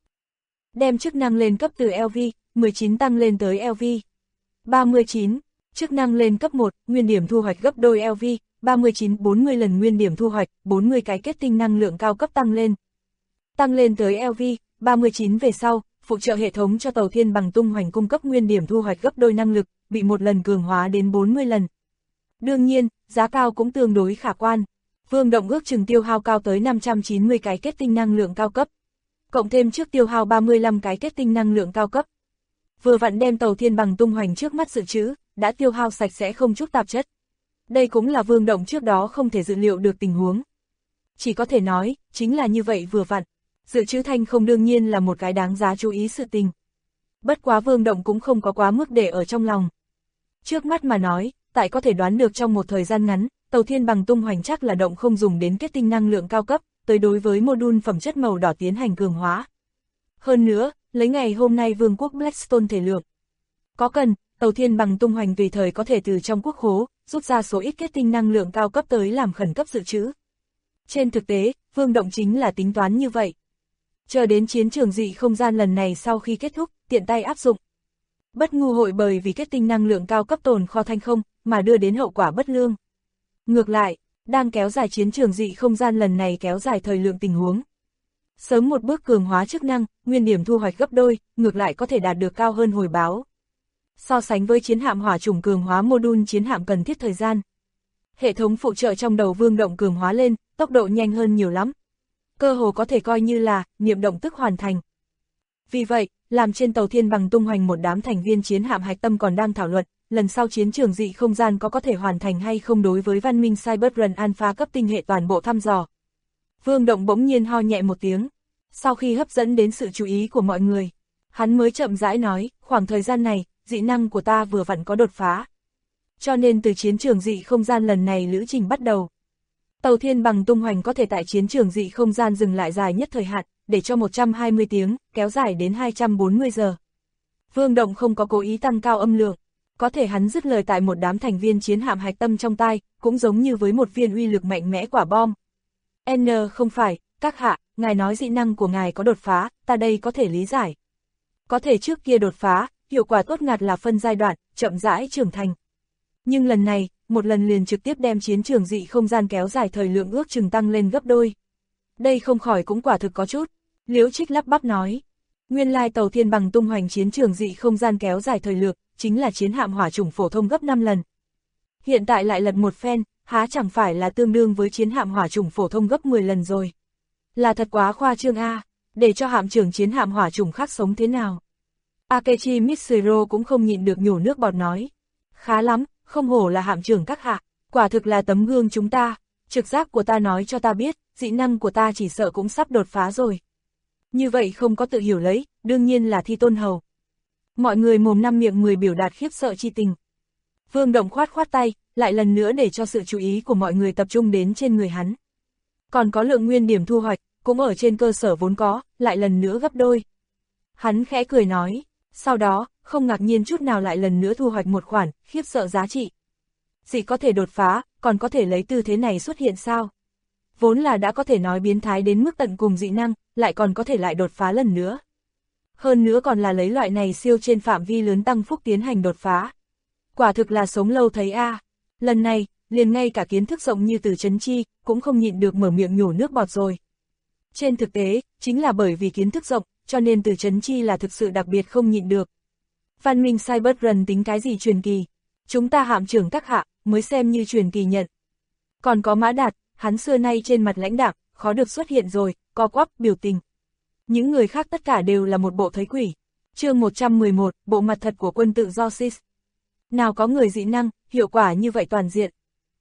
Đem chức năng lên cấp từ LV19 tăng lên tới LV39, chức năng lên cấp 1, nguyên điểm thu hoạch gấp đôi LV39 40 lần nguyên điểm thu hoạch, 40 cái kết tinh năng lượng cao cấp tăng lên. Tăng lên tới LV39 về sau, phụ trợ hệ thống cho tàu thiên bằng tung hoành cung cấp nguyên điểm thu hoạch gấp đôi năng lực, bị một lần cường hóa đến 40 lần. Đương nhiên, giá cao cũng tương đối khả quan. Vương động ước chừng tiêu hao cao tới 590 cái kết tinh năng lượng cao cấp. Cộng thêm trước tiêu hao 35 cái kết tinh năng lượng cao cấp. Vừa vặn đem tàu thiên bằng tung hoành trước mắt dự trữ, đã tiêu hao sạch sẽ không chút tạp chất. Đây cũng là Vương động trước đó không thể dự liệu được tình huống. Chỉ có thể nói, chính là như vậy vừa vặn. Dự trữ thanh không đương nhiên là một cái đáng giá chú ý sự tình. Bất quá Vương động cũng không có quá mức để ở trong lòng. Trước mắt mà nói, tại có thể đoán được trong một thời gian ngắn, tàu thiên bằng tung hoành chắc là động không dùng đến kết tinh năng lượng cao cấp, tới đối với module phẩm chất màu đỏ tiến hành cường hóa. Hơn nữa, lấy ngày hôm nay Vương quốc Blackstone thể lượng. Có cần, tàu thiên bằng tung hoành tùy thời có thể từ trong quốc khố, rút ra số ít kết tinh năng lượng cao cấp tới làm khẩn cấp dự trữ. Trên thực tế, Vương động chính là tính toán như vậy. Chờ đến chiến trường dị không gian lần này sau khi kết thúc, tiện tay áp dụng. Bất ngu hội bởi vì kết tinh năng lượng cao cấp tồn kho thanh không, mà đưa đến hậu quả bất lương. Ngược lại, đang kéo dài chiến trường dị không gian lần này kéo dài thời lượng tình huống. Sớm một bước cường hóa chức năng, nguyên điểm thu hoạch gấp đôi, ngược lại có thể đạt được cao hơn hồi báo. So sánh với chiến hạm hỏa chủng cường hóa module chiến hạm cần thiết thời gian. Hệ thống phụ trợ trong đầu Vương động cường hóa lên, tốc độ nhanh hơn nhiều lắm. Cơ hồ có thể coi như là niệm động tức hoàn thành. Vì vậy, làm trên tàu thiên bằng tung hoành một đám thành viên chiến hạm hạch tâm còn đang thảo luận, lần sau chiến trường dị không gian có thể hoàn thành hay không đối với văn minh Cyberrun Alpha cấp tinh hệ toàn bộ thăm dò. Vương động bỗng nhiên ho nhẹ một tiếng, sau khi hấp dẫn đến sự chú ý của mọi người, hắn mới chậm rãi nói, khoảng thời gian này, dị năng của ta vừa vặn có đột phá. Cho nên từ chiến trường dị không gian lần này lữ trình bắt đầu. Tàu thiên bằng tung hoành có thể tại chiến trường dị không gian dừng lại dài nhất thời hạn, để cho 120 tiếng, kéo dài đến 240 giờ. Vương động không có cố ý tăng cao âm lượng, có thể hắn dứt lời tại một đám thành viên chiến hạm hạch tâm trong tai, cũng giống như với một viên uy lực mạnh mẽ quả bom. Không phải, các hạ, ngài nói dị năng của ngài có đột phá, ta đây có thể lý giải. Có thể trước kia đột phá, hiệu quả tốt ngặt là phân giai đoạn, chậm rãi trưởng thành. Nhưng lần này, một lần liền trực tiếp đem chiến trường dị không gian kéo dài thời lượng ước chừng tăng lên gấp đôi. Đây không khỏi cũng quả thực có chút. Liễu Trích lắp bắp nói. Nguyên lai tàu thiên bằng tung hoành chiến trường dị không gian kéo dài thời lượng, chính là chiến hạm hỏa chủng phổ thông gấp 5 lần. Hiện tại lại lật một phen, há chẳng phải là tương đương với chiến hạm hỏa chủng phổ thông gấp 10 lần rồi. Là thật quá khoa trương a, để cho hạm trưởng chiến hạm hỏa chủng khác sống thế nào. Akechi Mitsuro cũng không nhịn được nhổ nước bọt nói. Khá lắm, không hổ là hạm trưởng các hạ, quả thực là tấm gương chúng ta. Trực giác của ta nói cho ta biết, dị năng của ta chỉ sợ cũng sắp đột phá rồi. Như vậy không có tự hiểu lấy, đương nhiên là Thi Tôn Hầu. Mọi người mồm năm miệng 10 biểu đạt khiếp sợ chi tình. Vương Động khoát khoát tay, lại lần nữa để cho sự chú ý của mọi người tập trung đến trên người hắn. Còn có lượng nguyên điểm thu hoạch, cũng ở trên cơ sở vốn có, lại lần nữa gấp đôi. Hắn khẽ cười nói, sau đó, không ngạc nhiên chút nào lại lần nữa thu hoạch một khoản, khiếp sợ giá trị. Dị có thể đột phá, còn có thể lấy tư thế này xuất hiện sao? Vốn là đã có thể nói biến thái đến mức tận cùng dị năng, lại còn có thể lại đột phá lần nữa. Hơn nữa còn là lấy loại này siêu trên phạm vi lớn tăng phúc tiến hành đột phá. Quả thực là sống lâu thấy a. Lần này, liền ngay cả kiến thức rộng như Từ Chấn Chi, cũng không nhịn được mở miệng nhổ nước bọt rồi. Trên thực tế, chính là bởi vì kiến thức rộng, cho nên Từ Chấn Chi là thực sự đặc biệt không nhịn được. Văn minh Cyberrun tính cái gì truyền kỳ? Chúng ta hạm trưởng các hạ, mới xem như truyền kỳ nhận. Còn có Mã Đạt, hắn xưa nay trên mặt lãnh đạm, khó được xuất hiện rồi, co quắp, biểu tình. Những người khác tất cả đều là một bộ thấy quỷ. Chương 111, bộ mặt thật của quân tự do SIS. Nào có người dị năng, hiệu quả như vậy toàn diện.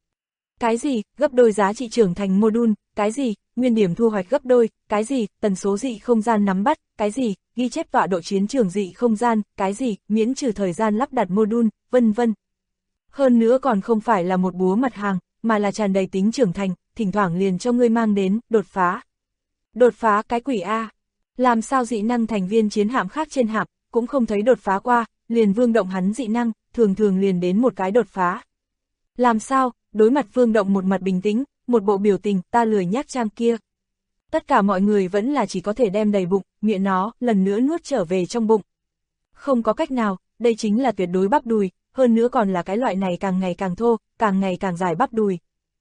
Cái gì, gấp đôi giá trị trưởng thành module, cái gì, nguyên điểm thu hoạch gấp đôi, cái gì, tần số dị không gian nắm bắt, cái gì, ghi chép tọa độ chiến trường dị không gian, cái gì, miễn trừ thời gian lắp đặt module, vân vân. Hơn nữa còn không phải là một búa mặt hàng, mà là tràn đầy tính trưởng thành, thỉnh thoảng liền cho ngươi mang đến, đột phá. Đột phá cái quỷ A. Làm sao dị năng thành viên chiến hạm khác trên hạm, cũng không thấy đột phá qua, liền Vương Động hắn dị năng, thường thường liền đến một cái đột phá. Làm sao, đối mặt Vương Động một mặt bình tĩnh, một bộ biểu tình, ta lười nhác trang kia. Tất cả mọi người vẫn là chỉ có thể đem đầy bụng, miệng nó, lần nữa nuốt trở về trong bụng. Không có cách nào, đây chính là tuyệt đối bắp đùi, hơn nữa còn là cái loại này càng ngày càng thô, càng ngày càng dài bắp đùi.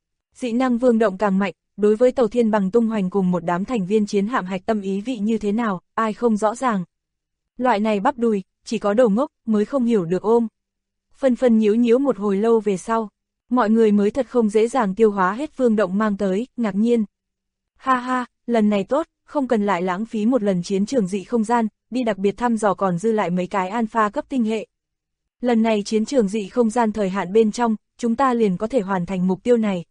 Dị năng Vương Động càng mạnh, đối với tàu thiên bằng tung hoành cùng một đám thành viên chiến hạm hạch tâm ý vị như thế nào, ai không rõ ràng. Loại này bắp đùi, chỉ có đầu ngốc mới không hiểu được ôm. Phân phân nhiễu nhiễu một hồi lâu về sau, mọi người mới thật không dễ dàng tiêu hóa hết Vương Động mang tới, ngạc nhiên. Ha ha, lần này tốt, không cần lại lãng phí một lần chiến trường dị không gian, đi đặc biệt thăm dò còn dư lại mấy cái alpha cấp tinh hệ. Lần này chiến trường dị không gian thời hạn bên trong, chúng ta liền có thể hoàn thành mục tiêu này.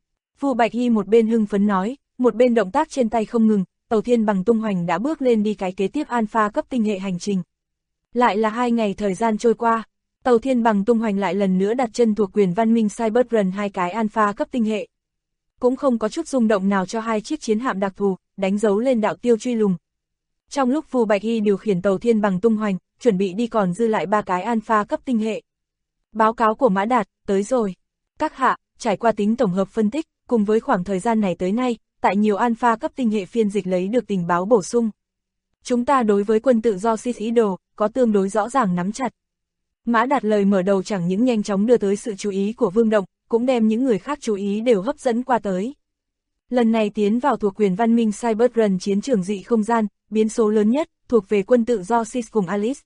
Vu Bạch Hy một bên hưng phấn nói, một bên động tác trên tay không ngừng, tàu thiên bằng tung hoành đã bước lên đi cái kế tiếp alpha cấp tinh hệ hành trình. Lại là 2 ngày thời gian trôi qua, tàu thiên bằng tung hoành lại lần nữa đặt chân thuộc quyền văn minh Cyberrun 2 cái alpha cấp tinh hệ. Cũng không có chút rung động nào cho 2 chiếc chiến hạm đặc thù, đánh dấu lên đạo tiêu truy lùng. Trong lúc Vu Bạch Hy điều khiển tàu thiên bằng tung hoành, chuẩn bị đi còn dư lại 3 cái alpha cấp tinh hệ. Báo cáo của Mã Đạt, tới rồi. Các hạ, trải qua tính tổng hợp phân tích, cùng với khoảng thời gian này tới nay, tại nhiều alpha cấp tinh hệ phiên dịch lấy được tình báo bổ sung. Chúng ta đối với quân tự do SIS ý đồ, có tương đối rõ ràng nắm chặt. Mã Đạt lời mở đầu chẳng những nhanh chóng đưa tới sự chú ý của Vương Động, cũng đem những người khác chú ý đều hấp dẫn qua tới. Lần này tiến vào thuộc quyền văn minh Cyberrun chiến trường dị không gian, biến số lớn nhất, thuộc về quân tự do SIS cùng Alice.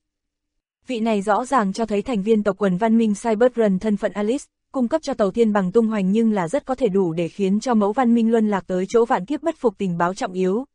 Vị này rõ ràng cho thấy thành viên tộc quần văn minh Cyberrun thân phận Alice, cung cấp cho tàu thiên bằng tung hoành nhưng là rất có thể đủ để khiến cho mẫu văn minh luân lạc tới chỗ vạn kiếp bất phục tình báo trọng yếu.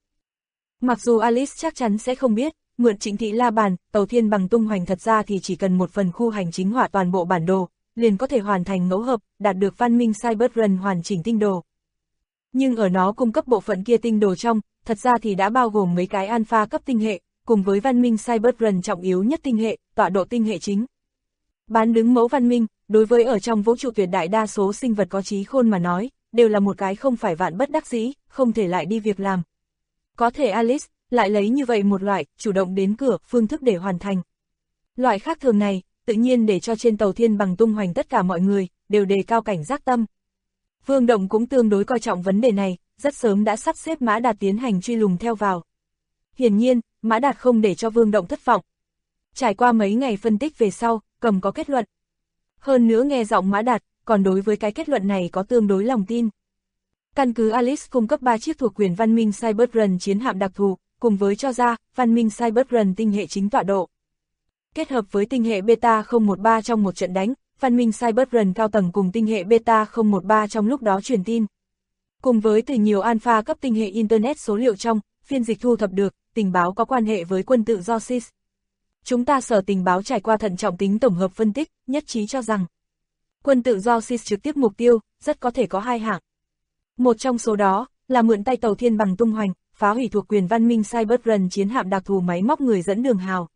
Mặc dù Alice chắc chắn sẽ không biết, mượn Trịnh Thị La Bàn, tàu thiên bằng tung hoành thật ra thì chỉ cần một phần khu hành chính hỏa toàn bộ bản đồ, liền có thể hoàn thành ngẫu hợp, đạt được văn minh Cyberrun hoàn chỉnh tinh đồ. Nhưng ở nó cung cấp bộ phận kia tinh đồ trong, thật ra thì đã bao gồm mấy cái alpha cấp tinh hệ, cùng với văn minh Cyberrun trọng yếu nhất tinh hệ, tọa độ tinh hệ chính. Bán đứng mẫu văn minh, đối với ở trong vũ trụ tuyệt đại đa số sinh vật có trí khôn mà nói, đều là một cái không phải vạn bất đắc dĩ, không thể lại đi việc làm. Có thể Alice, lại lấy như vậy một loại, chủ động đến cửa, phương thức để hoàn thành. Loại khác thường này, tự nhiên để cho trên tàu thiên bằng tung hoành tất cả mọi người, đều đề cao cảnh giác tâm. Vương Động cũng tương đối coi trọng vấn đề này, rất sớm đã sắp xếp Mã Đạt tiến hành truy lùng theo vào. Hiển nhiên, Mã Đạt không để cho Vương Động thất vọng. Trải qua mấy ngày phân tích về sau, Cầm có kết luận. Hơn nữa nghe giọng Mã Đạt, còn đối với cái kết luận này có tương đối lòng tin. Căn cứ Alice cung cấp 3 chiếc thuộc quyền văn minh Cyberrun chiến hạm đặc thù, cùng với cho ra, văn minh Cyberrun tinh hệ chính tọa độ. Kết hợp với tinh hệ Beta 013 trong một trận đánh, văn minh Cyberrun cao tầng cùng tinh hệ Beta 013 trong lúc đó truyền tin. Cùng với từ nhiều alpha cấp tinh hệ Internet số liệu trong, phiên dịch thu thập được, tình báo có quan hệ với quân tự do SIS. Chúng ta sở tình báo trải qua thận trọng tính tổng hợp phân tích, nhất trí cho rằng quân tự do SIS trực tiếp mục tiêu, rất có thể có 2 hạng. Một trong số đó, là mượn tay tàu Thiên Bằng tung hoành, phá hủy thuộc quyền văn minh Cyberrun chiến hạm đặc thù máy móc người dẫn đường hào.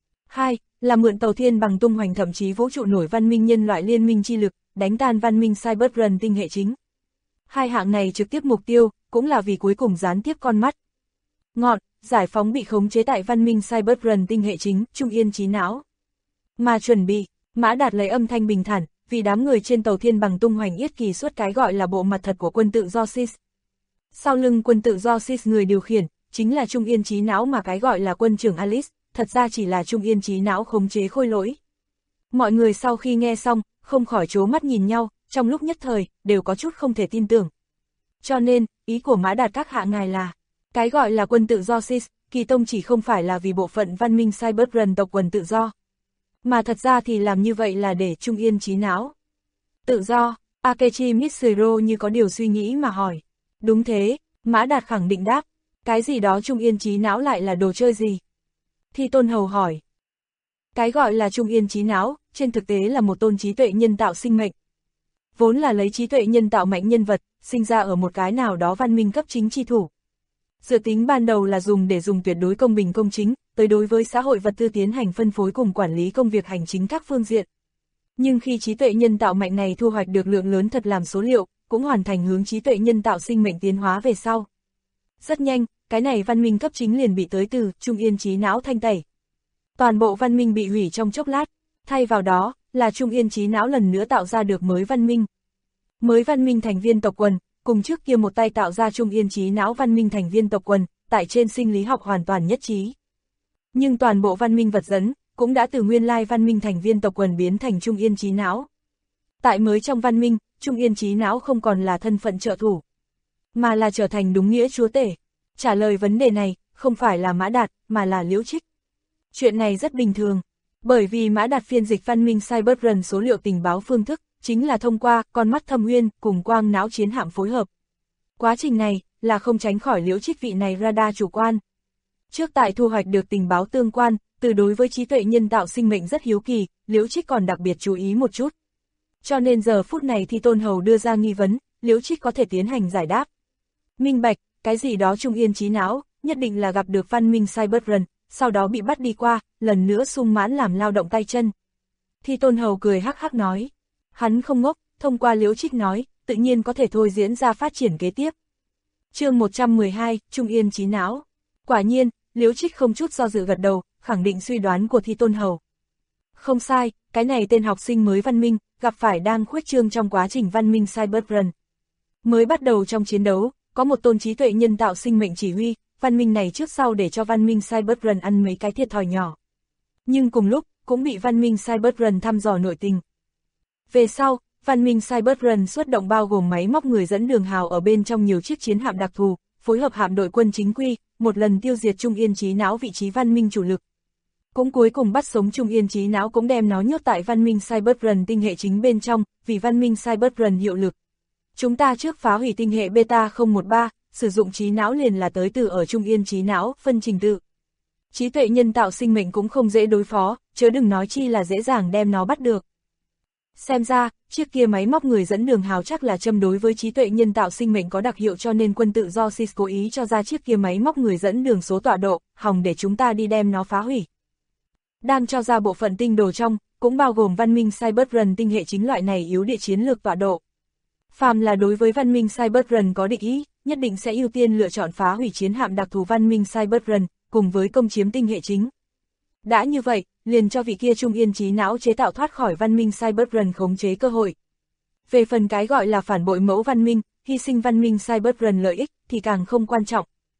2. Là mượn tàu Thiên Bằng tung hoành thậm chí vũ trụ nổi văn minh nhân loại liên minh chi lực, đánh tan văn minh Cyberrun tinh hệ chính. 2 hạng này trực tiếp mục tiêu, cũng là vì cuối cùng gián tiếp con mắt. Ngọn, giải phóng bị khống chế tại văn minh Cyberrun tinh hệ chính, trung yên trí não. Mà chuẩn bị, Mã Đạt lấy âm thanh bình thản, vì đám người trên tàu Thiên Bằng tung hoành yết kỳ suốt cái gọi là bộ mặt thật của quân tự do SIS. Sau lưng quân tự do SIS người điều khiển, chính là trung yên trí não mà cái gọi là quân trưởng Alice, thật ra chỉ là trung yên trí não khống chế khôi lỗi. Mọi người sau khi nghe xong, không khỏi trố mắt nhìn nhau, trong lúc nhất thời, đều có chút không thể tin tưởng. Cho nên, ý của Mã Đạt các hạ ngài là, cái gọi là quân tự do SIS, kỳ tông chỉ không phải là vì bộ phận văn minh Cyberrun tộc quần tự do. Mà thật ra thì làm như vậy là để trung yên trí não. Tự do, Akechi Mitsuro như có điều suy nghĩ mà hỏi. Đúng thế, Mã Đạt khẳng định đáp. Cái gì đó trung yên trí não lại là đồ chơi gì? Thi Tôn Hầu hỏi. Cái gọi là trung yên trí não, trên thực tế là một tôn trí tuệ nhân tạo sinh mệnh. Vốn là lấy trí tuệ nhân tạo mạnh nhân vật, sinh ra ở một cái nào đó văn minh cấp chính chi thủ. Dự tính ban đầu là để dùng tuyệt đối công bình công chính, tới đối với xã hội vật tư tiến hành phân phối cùng quản lý công việc hành chính các phương diện. Nhưng khi trí tuệ nhân tạo mạnh này thu hoạch được lượng lớn thật làm số liệu, cũng hoàn thành hướng trí tuệ nhân tạo sinh mệnh tiến hóa về sau. Rất nhanh, cái này văn minh cấp chính liền bị tới từ trung yên trí não thanh tẩy. Toàn bộ văn minh bị hủy trong chốc lát, thay vào đó, là trung yên trí não lần nữa tạo ra được mới văn minh. Mới văn minh thành viên tộc quần, cùng trước kia một tay tạo ra trung yên trí não văn minh thành viên tộc quần, tại trên sinh lý học hoàn toàn nhất trí. Nhưng toàn bộ văn minh vật dẫn, cũng đã từ nguyên lai văn minh thành viên tộc quần biến thành trung yên trí não. Tại mới trong văn minh, trung yên trí não không còn là thân phận trợ thủ, mà là trở thành đúng nghĩa chúa tể. Trả lời vấn đề này, không phải là Mã Đạt, mà là Liễu Trích. Chuyện này rất bình thường, bởi vì Mã Đạt phiên dịch văn minh Cyberrun số liệu tình báo phương thức, chính là thông qua con mắt thâm uyên cùng quang não chiến hạm phối hợp. Quá trình này, là không tránh khỏi Liễu Trích vị này radar chủ quan. Trước tại thu hoạch được tình báo tương quan, từ đối với trí tuệ nhân tạo sinh mệnh rất hiếu kỳ, Liễu Trích còn đặc biệt chú ý một chút. Cho nên giờ phút này Thi Tôn Hầu đưa ra nghi vấn, Liễu Trích có thể tiến hành giải đáp. Minh bạch, cái gì đó trung yên trí não, nhất định là gặp được văn minh Cyberrun, sau đó bị bắt đi qua, lần nữa sung mãn làm lao động tay chân. Thi Tôn Hầu cười hắc hắc nói. Hắn không ngốc, thông qua Liễu Trích nói, tự nhiên có thể thôi diễn ra phát triển kế tiếp. Chương 112, Trung yên trí não. Quả nhiên, Liễu Trích không chút do dự gật đầu, khẳng định suy đoán của Thi Tôn Hầu. Không sai, cái này tên học sinh mới văn minh, gặp phải đang khuếch trương trong quá trình văn minh Cyberrun. Mới bắt đầu trong chiến đấu, có một tôn trí tuệ nhân tạo sinh mệnh chỉ huy, văn minh này trước sau để cho văn minh Cyberrun ăn mấy cái thiệt thòi nhỏ. Nhưng cùng lúc, cũng bị văn minh Cyberrun thăm dò nội tình. Về sau, văn minh Cyberrun xuất động bao gồm máy móc người dẫn đường hào ở bên trong nhiều chiếc chiến hạm đặc thù, phối hợp hạm đội quân chính quy, một lần tiêu diệt trung yên trí não vị trí văn minh chủ lực. Cũng cuối cùng bắt sống trung yên trí não cũng đem nó nhốt tại văn minh Cyberrun tinh hệ chính bên trong, vì văn minh Cyberrun hiệu lực. Chúng ta trước phá hủy tinh hệ Beta 013, sử dụng trí não liền là tới từ ở trung yên trí não, phân trình tự. Trí tuệ nhân tạo sinh mệnh cũng không dễ đối phó, chớ đừng nói chi là dễ dàng đem nó bắt được. Xem ra, chiếc kia máy móc người dẫn đường hào chắc là châm đối với trí tuệ nhân tạo sinh mệnh có đặc hiệu, cho nên quân tự do SIS cố ý cho ra chiếc kia máy móc người dẫn đường số tọa độ, hòng để chúng ta đi đem nó phá hủy. Đang cho ra bộ phận tinh đồ trong, cũng bao gồm văn minh Cyberrun tinh hệ chính loại này yếu địa chiến lược tọa độ. Phàm là đối với văn minh Cyberrun có địch ý, nhất định sẽ ưu tiên lựa chọn phá hủy chiến hạm đặc thù văn minh Cyberrun, cùng với công chiếm tinh hệ chính. Đã như vậy, liền cho vị kia trung yên trí não chế tạo thoát khỏi văn minh Cyberrun khống chế cơ hội. Về phần cái gọi là phản bội mẫu văn minh, hy sinh văn minh Cyberrun lợi ích, thì càng không quan trọng.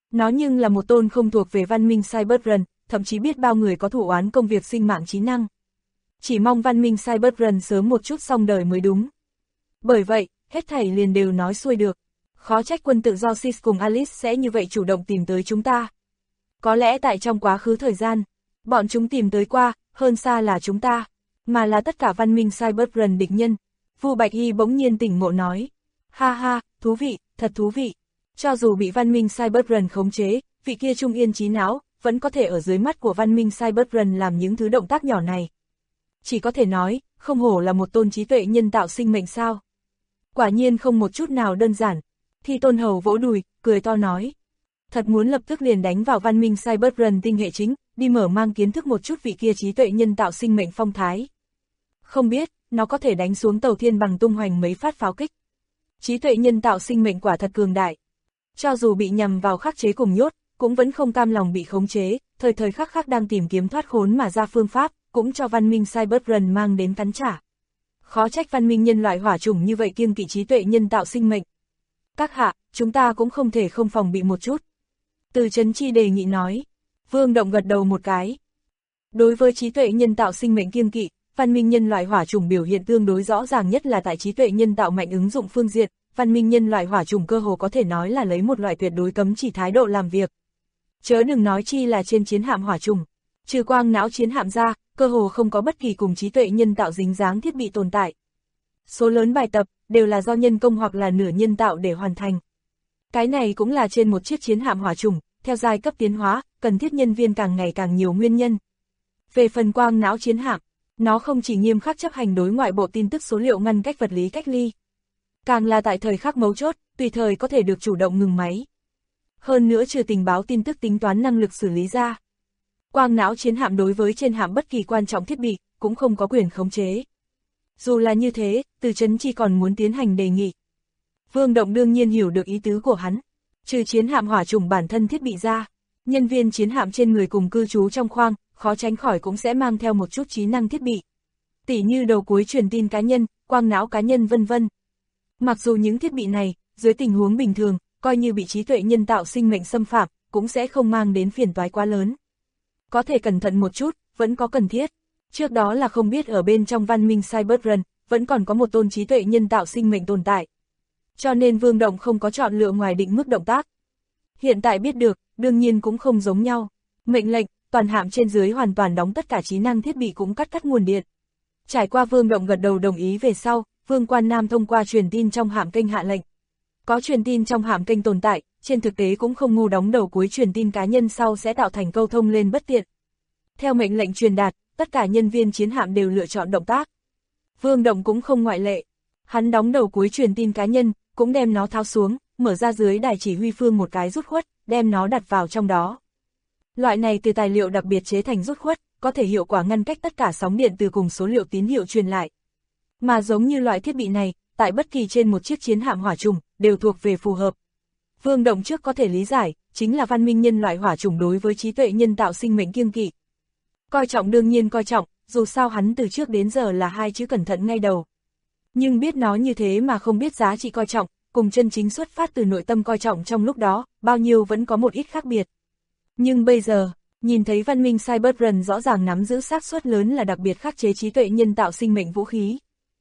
Nó nhưng là một tôn không thuộc về văn minh Cyberrun, thậm chí biết bao người có thủ oán công việc sinh mạng trí năng. Chỉ mong văn minh Cyberrun sớm một chút xong đời mới đúng. Bởi vậy, hết thảy liền đều nói xuôi được. Khó trách quân tự do Sis cùng Alice sẽ như vậy chủ động tìm tới chúng ta. Có lẽ tại trong quá khứ thời gian, bọn chúng tìm tới qua, hơn xa là chúng ta, mà là tất cả văn minh Cyberrun địch nhân. Vu Bạch Hy bỗng nhiên tỉnh ngộ nói. Ha ha, thú vị, thật thú vị. Cho dù bị văn minh Cyberrun khống chế, vị kia trung yên trí não, vẫn có thể ở dưới mắt của văn minh Cyberrun làm những thứ động tác nhỏ này. Chỉ có thể nói, không hổ là một tôn trí tuệ nhân tạo sinh mệnh sao. Quả nhiên không một chút nào đơn giản. Thi Tôn Hầu vỗ đùi, cười to nói. Thật muốn lập tức liền đánh vào văn minh Cyberrun tinh hệ chính, đi mở mang kiến thức một chút vị kia trí tuệ nhân tạo sinh mệnh phong thái. Không biết, nó có thể đánh xuống tàu thiên bằng tung hoành mấy phát pháo kích. Trí tuệ nhân tạo sinh mệnh quả thật cường đại. Cho dù bị nhằm vào khắc chế cùng nhốt, cũng vẫn không cam lòng bị khống chế, thời thời khắc khắc đang tìm kiếm thoát khốn mà ra phương pháp, cũng cho văn minh Cyberrun mang đến cắn trả. Khó trách văn minh nhân loại hỏa chủng như vậy kiêng kỵ trí tuệ nhân tạo sinh mệnh. Các hạ, chúng ta cũng không thể không phòng bị một chút. Từ Chấn Chi đề nghị nói. Vương Động gật đầu một cái. Đối với trí tuệ nhân tạo sinh mệnh kiêng kỵ, văn minh nhân loại hỏa chủng biểu hiện tương đối rõ ràng nhất là tại trí tuệ nhân tạo mạnh ứng dụng phương diện, văn minh nhân loại hỏa chủng cơ hồ có thể nói là lấy một loại tuyệt đối cấm chỉ thái độ làm việc. Chớ đừng nói chi là trên chiến hạm hỏa chủng, trừ quang não chiến hạm ra, cơ hồ không có bất kỳ cùng trí tuệ nhân tạo dính dáng thiết bị tồn tại. Số lớn bài tập đều là do nhân công hoặc là nửa nhân tạo để hoàn thành. Cái này cũng là trên một chiếc chiến hạm hỏa chủng, theo giai cấp tiến hóa, cần thiết nhân viên càng ngày càng nhiều nguyên nhân. Về phần quang não chiến hạm, nó không chỉ nghiêm khắc chấp hành đối ngoại bộ tin tức số liệu ngăn cách vật lý cách ly, càng là tại thời khắc mấu chốt, tùy thời có thể được chủ động ngừng máy. Hơn nữa trừ tình báo tin tức tính toán năng lực xử lý ra, quang não chiến hạm đối với trên hạm bất kỳ quan trọng thiết bị, cũng không có quyền khống chế. Dù là như thế, Từ Chấn Chi còn muốn tiến hành đề nghị. Vương Động đương nhiên hiểu được ý tứ của hắn. Trừ chiến hạm hỏa chủng bản thân thiết bị ra, nhân viên chiến hạm trên người cùng cư trú trong khoang, khó tránh khỏi cũng sẽ mang theo một chút trí năng thiết bị. Tỉ như đầu cuối truyền tin cá nhân, quang não cá nhân vân vân. Mặc dù những thiết bị này, dưới tình huống bình thường, coi như bị trí tuệ nhân tạo sinh mệnh xâm phạm, cũng sẽ không mang đến phiền toái quá lớn. Có thể cẩn thận một chút, vẫn có cần thiết. Trước đó là không biết ở bên trong văn minh Cyberrun, vẫn còn có một tôn trí tuệ nhân tạo sinh mệnh tồn tại. Cho nên Vương Động không có chọn lựa ngoài định mức động tác. Hiện tại biết được, đương nhiên cũng không giống nhau. Mệnh lệnh, toàn hạm trên dưới hoàn toàn đóng tất cả trí năng thiết bị cũng cắt nguồn điện. Trải qua Vương Động gật đầu đồng ý về sau, Vương Quan Nam thông qua truyền tin trong hạm kênh hạ lệnh. Có truyền tin trong hạm kênh tồn tại, trên thực tế cũng không ngu đóng đầu cuối truyền tin cá nhân sau sẽ tạo thành câu thông lên bất tiện. Theo mệnh lệnh truyền đạt, tất cả nhân viên chiến hạm đều lựa chọn động tác. Vương Động cũng không ngoại lệ. Hắn đóng đầu cuối truyền tin cá nhân, cũng đem nó tháo xuống, mở ra dưới đài chỉ huy phương một cái rút khuất, đem nó đặt vào trong đó. Loại này từ tài liệu đặc biệt chế thành rút khuất, có thể hiệu quả ngăn cách tất cả sóng điện từ cùng số liệu tín hiệu truyền lại. Mà giống như loại thiết bị này, tại bất kỳ trên một chiếc chiến hạm hỏa chủng, đều thuộc về phù hợp. Vương Động trước có thể lý giải, chính là văn minh nhân loại hỏa chủng đối với trí tuệ nhân tạo sinh mệnh kiêng kỵ. Coi trọng đương nhiên coi trọng, dù sao hắn từ trước đến giờ là hai chữ cẩn thận ngay đầu. Nhưng biết nó như thế mà không biết giá trị coi trọng, cùng chân chính xuất phát từ nội tâm coi trọng trong lúc đó, bao nhiêu vẫn có một ít khác biệt. Nhưng bây giờ, nhìn thấy văn minh Cyberrun rõ ràng nắm giữ xác suất lớn là đặc biệt khắc chế trí tuệ nhân tạo sinh mệnh vũ khí.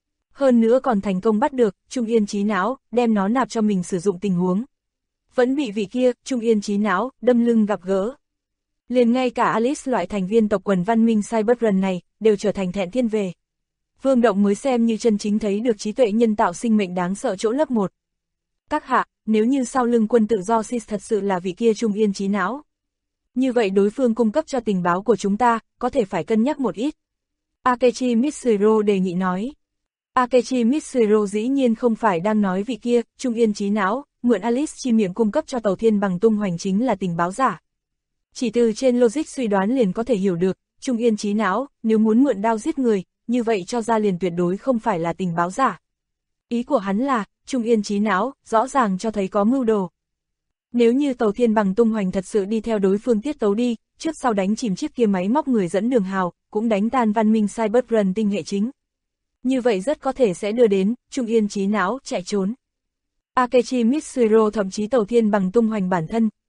Hơn nữa còn thành công bắt được, Trung Yên trí não, đem nó nạp cho mình sử dụng tình huống. Vẫn bị vị kia, Trung Yên trí não, đâm lưng gặp gỡ. Liền ngay cả Alice loại thành viên tộc quần văn minh Cyberrun này, đều trở thành thẹn thiên về. Vương Động mới xem như chân chính thấy được trí tuệ nhân tạo sinh mệnh đáng sợ chỗ lớp 1. Các hạ, nếu như sau lưng quân tự do Sis thật sự là vị kia Trung Yên trí não, như vậy đối phương cung cấp cho tình báo của chúng ta, có thể phải cân nhắc một ít. Akechi Mitsuhiro đề nghị nói. Akechi Mitsuhiro dĩ nhiên không phải đang nói vị kia, Trung Yên trí não, mượn Alice chi miệng cung cấp cho tàu thiên bằng tung hoành chính là tình báo giả. Chỉ từ trên logic suy đoán liền có thể hiểu được, Trung Yên trí não, nếu muốn mượn đao giết người, như vậy cho ra liền tuyệt đối không phải là tình báo giả. Ý của hắn là, Trung Yên trí não, rõ ràng cho thấy có mưu đồ. Nếu như tàu thiên bằng tung hoành thật sự đi theo đối phương tiết tấu đi, trước sau đánh chìm chiếc kia máy móc người dẫn đường hào, cũng đánh tan văn minh Cyberrun tinh hệ chính. Như vậy rất có thể sẽ đưa đến, Trung Yên trí não, chạy trốn. Akechi Mitsuhiro thậm chí tàu thiên bằng tung hoành bản thân,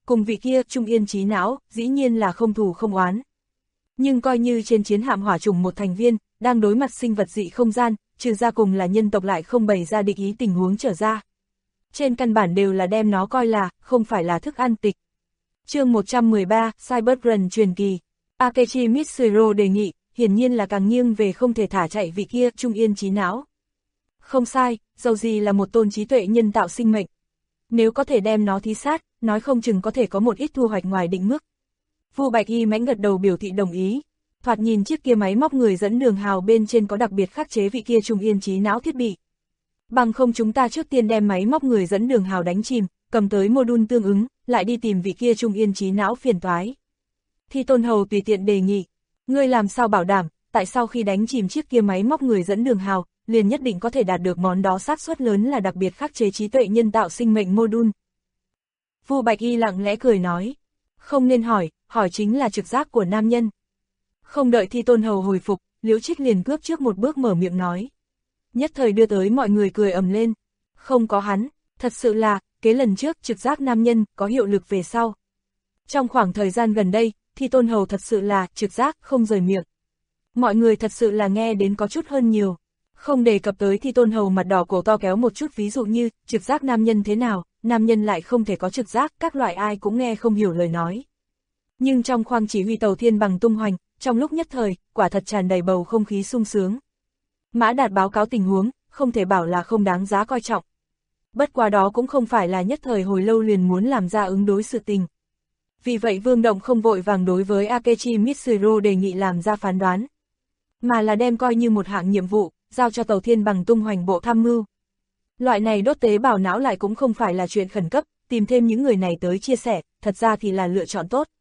cùng vị kia Trung Yên trí não, dĩ nhiên là không thù không oán. Nhưng coi như trên chiến hạm hỏa chủng một thành viên, đang đối mặt sinh vật dị không gian, trừ ra cùng là nhân tộc lại không bày ra địch ý tình huống trở ra. Trên căn bản đều là đem nó coi là, không phải là thức ăn tịch. Chương 113, Cyberrun truyền kỳ. Akechi Mitsuro đề nghị, hiển nhiên là càng nghiêng về không thể thả chạy vị kia Trung Yên trí não. Không sai, dầu gì là một tôn trí tuệ nhân tạo sinh mệnh. Nếu có thể đem nó thí sát, nói không chừng có thể có một ít thu hoạch ngoài định mức. Vu Bạch Y mãnh gật đầu biểu thị đồng ý. Thoạt nhìn chiếc kia máy móc người dẫn đường hào bên trên có đặc biệt khắc chế vị kia Trung Yên trí não thiết bị. Bằng không chúng ta trước tiên đem máy móc người dẫn đường hào đánh chìm, cầm tới module tương ứng, lại đi tìm vị kia Trung Yên trí não phiền toái. Thi Tôn Hầu tùy tiện đề nghị, ngươi làm sao bảo đảm, tại sao khi đánh chìm chiếc kia máy móc người dẫn đường hào, liền nhất định có thể đạt được món đó xác suất lớn là đặc biệt khắc chế trí tuệ nhân tạo sinh mệnh module. Vu Bạch Y lặng lẽ cười nói, không nên hỏi, hỏi chính là trực giác của nam nhân. Không đợi Thi Tôn Hầu hồi phục, Liễu Trích liền cướp trước một bước mở miệng nói. Nhất thời đưa tới mọi người cười ầm lên. Không có hắn, thật sự là, kế lần trước trực giác nam nhân có hiệu lực về sau. Trong khoảng thời gian gần đây, Thi Tôn Hầu thật sự là trực giác không rời miệng. Mọi người thật sự là nghe đến có chút hơn nhiều. Không đề cập tới Thi Tôn Hầu mặt đỏ cổ to kéo một chút ví dụ như trực giác nam nhân thế nào, nam nhân lại không thể có trực giác, các loại ai cũng nghe không hiểu lời nói. Nhưng trong khoang chỉ huy tàu thiên bằng tung hoành, trong lúc nhất thời, quả thật tràn đầy bầu không khí sung sướng. Mã Đạt báo cáo tình huống, không thể bảo là không đáng giá coi trọng. Bất quá đó cũng không phải là nhất thời hồi lâu liền muốn làm ra ứng đối sự tình. Vì vậy Vương Động không vội vàng đối với Akechi Mitsuro đề nghị làm ra phán đoán, mà là đem coi như một hạng nhiệm vụ, giao cho tàu thiên bằng tung hoành bộ tham mưu. Loại này đốt tế bào não lại cũng không phải là chuyện khẩn cấp, tìm thêm những người này tới chia sẻ, thật ra thì là lựa chọn tốt.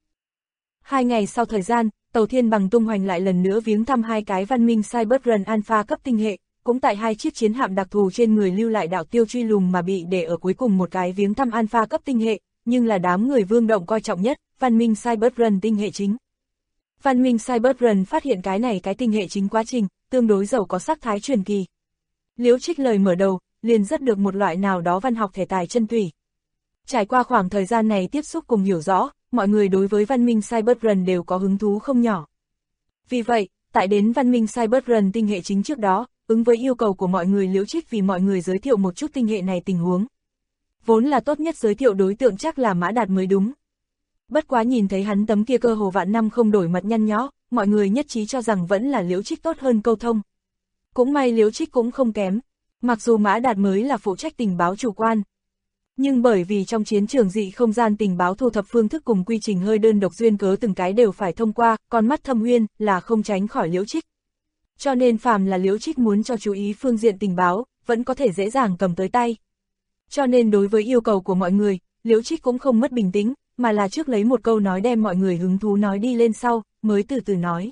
2 ngày sau thời gian, tàu thiên bằng tung hoành lại lần nữa viếng thăm 2 cái văn minh Cyberrun Alpha cấp tinh hệ, cũng tại 2 chiếc chiến hạm đặc thù trên người lưu lại đạo tiêu truy lùng mà bị để ở cuối cùng một cái viếng thăm Alpha cấp tinh hệ, nhưng là đám người Vương Động coi trọng nhất, văn minh Cyberrun tinh hệ chính. Văn minh Cyberrun phát hiện cái này cái tinh hệ chính quá trình, tương đối giàu có sắc thái truyền kỳ. Liễu Trích lời mở đầu, liền rất được một loại nào đó văn học thể tài chân thủy. Trải qua khoảng thời gian này tiếp xúc cùng hiểu rõ, mọi người đối với văn minh Cyberrun đều có hứng thú không nhỏ. Vì vậy, tại đến văn minh Cyberrun tinh hệ chính trước đó, ứng với yêu cầu của mọi người, Liễu Trích vì mọi người giới thiệu một chút tinh hệ này tình huống. Vốn là tốt nhất giới thiệu đối tượng chắc là Mã Đạt mới đúng. Bất quá nhìn thấy hắn tấm kia cơ hồ vạn năm không đổi mặt nhăn nhó, mọi người nhất trí cho rằng vẫn là Liễu Trích tốt hơn câu thông. Cũng may Liễu Trích cũng không kém, mặc dù Mã Đạt mới là phụ trách tình báo chủ quan. Nhưng bởi vì trong chiến trường dị không gian tình báo thu thập phương thức cùng quy trình hơi đơn độc duyên cớ từng cái đều phải thông qua, con mắt thâm uyên là không tránh khỏi Liễu Trích. Cho nên phàm là Liễu Trích muốn cho chú ý phương diện tình báo, vẫn có thể dễ dàng cầm tới tay. Cho nên đối với yêu cầu của mọi người, Liễu Trích cũng không mất bình tĩnh, mà là trước lấy một câu nói đem mọi người hứng thú nói đi lên sau, mới từ từ nói.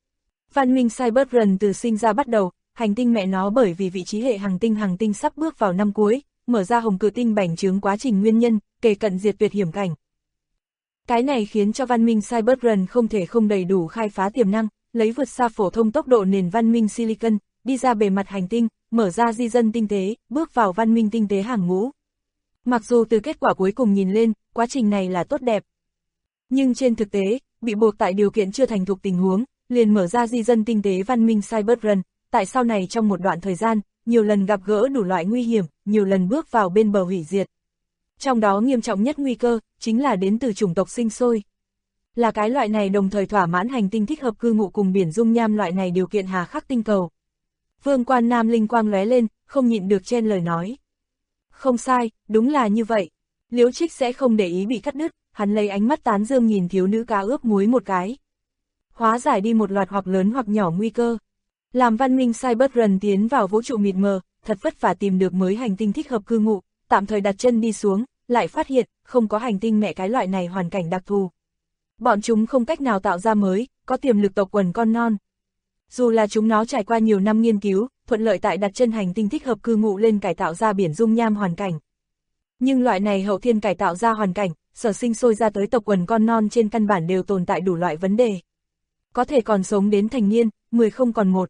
Văn minh Cyberrun từ sinh ra bắt đầu, hành tinh mẹ nó bởi vì vị trí hệ hành tinh sắp bước vào năm cuối, mở ra hồng cự tinh bành trướng quá trình nguyên nhân, kề cận diệt tuyệt hiểm cảnh. Cái này khiến cho văn minh Cyberrun không thể không đầy đủ khai phá tiềm năng, lấy vượt xa phổ thông tốc độ nền văn minh Silicon, đi ra bề mặt hành tinh, mở ra di dân tinh tế, bước vào văn minh tinh tế hàng ngũ. Mặc dù từ kết quả cuối cùng nhìn lên, quá trình này là tốt đẹp. Nhưng trên thực tế, bị buộc tại điều kiện chưa thành thục tình huống, liền mở ra di dân tinh tế văn minh Cyberrun, tại sau này trong một đoạn thời gian, nhiều lần gặp gỡ đủ loại nguy hiểm, nhiều lần bước vào bên bờ hủy diệt. Trong đó nghiêm trọng nhất nguy cơ, chính là đến từ chủng tộc sinh sôi. Là cái loại này đồng thời thỏa mãn hành tinh thích hợp cư ngụ cùng biển dung nham loại này điều kiện hà khắc tinh cầu. Vương Quan Nam linh quang lóe lên, không nhịn được chen lời nói. Không sai, đúng là như vậy. Liễu Trích sẽ không để ý bị cắt đứt, hắn lấy ánh mắt tán dương nhìn thiếu nữ cá ướp muối một cái. Hóa giải đi một loạt hoặc lớn hoặc nhỏ nguy cơ. Làm văn minh Cyberrun tiến vào vũ trụ mịt mờ, thật vất vả tìm được mới hành tinh thích hợp cư ngụ, tạm thời đặt chân đi xuống, lại phát hiện, không có hành tinh mẹ cái loại này hoàn cảnh đặc thù. Bọn chúng không cách nào tạo ra mới, có tiềm lực tộc quần con non. Dù là chúng nó trải qua nhiều năm nghiên cứu, thuận lợi tại đặt chân hành tinh thích hợp cư ngụ lên cải tạo ra biển dung nham hoàn cảnh. Nhưng loại này hậu thiên cải tạo ra hoàn cảnh, sở sinh sôi ra tới tộc quần con non trên căn bản đều tồn tại đủ loại vấn đề. Có thể còn sống đến thành niên, 10 không còn 1.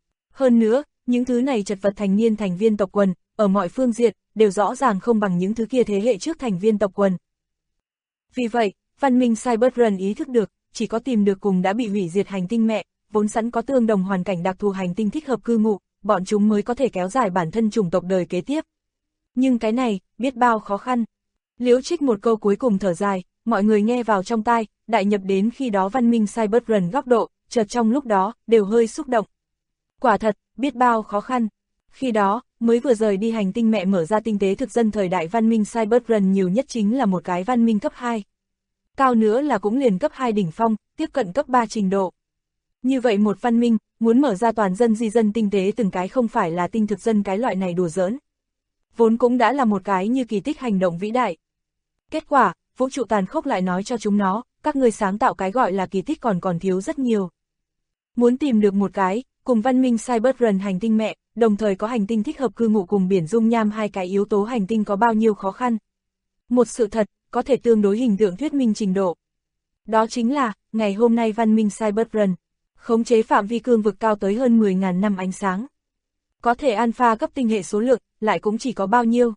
Hơn nữa, những thứ này chật vật thành niên thành viên tộc quần, ở mọi phương diện, đều rõ ràng không bằng những thứ kia thế hệ trước thành viên tộc quần. Vì vậy, văn minh Cyberrun ý thức được, chỉ có tìm được cùng đã bị hủy diệt hành tinh mẹ, vốn sẵn có tương đồng hoàn cảnh đặc thù hành tinh thích hợp cư ngụ, bọn chúng mới có thể kéo dài bản thân chủng tộc đời kế tiếp. Nhưng cái này, biết bao khó khăn. Liễu Trích một câu cuối cùng thở dài, mọi người nghe vào trong tai, đại nhập đến khi đó văn minh Cyberrun góc độ, chợt trong lúc đó, đều hơi xúc động. Quả thật, biết bao khó khăn. Khi đó, mới vừa rời đi hành tinh mẹ mở ra tinh tế thực dân thời đại văn minh Cyberrun nhiều nhất chính là một cái văn minh cấp 2. Cao nữa là cũng liền cấp 2 đỉnh phong, tiếp cận cấp 3 trình độ. Như vậy một văn minh, muốn mở ra toàn dân di dân tinh tế từng cái không phải là tinh thực dân cái loại này đùa giỡn. Vốn cũng đã là một cái như kỳ tích hành động vĩ đại. Kết quả, vũ trụ tàn khốc lại nói cho chúng nó, các người sáng tạo cái gọi là kỳ tích còn thiếu rất nhiều. Muốn tìm được một cái, cùng văn minh Cyberrun hành tinh mẹ, đồng thời có hành tinh thích hợp cư ngụ cùng biển dung nham hai cái yếu tố hành tinh có bao nhiêu khó khăn. Một sự thật, có thể tương đối hình tượng thuyết minh trình độ. Đó chính là, ngày hôm nay văn minh Cyberrun, khống chế phạm vi cương vực cao tới hơn 10.000 năm ánh sáng. Có thể alpha cấp tinh hệ số lượng, lại cũng chỉ có bao nhiêu?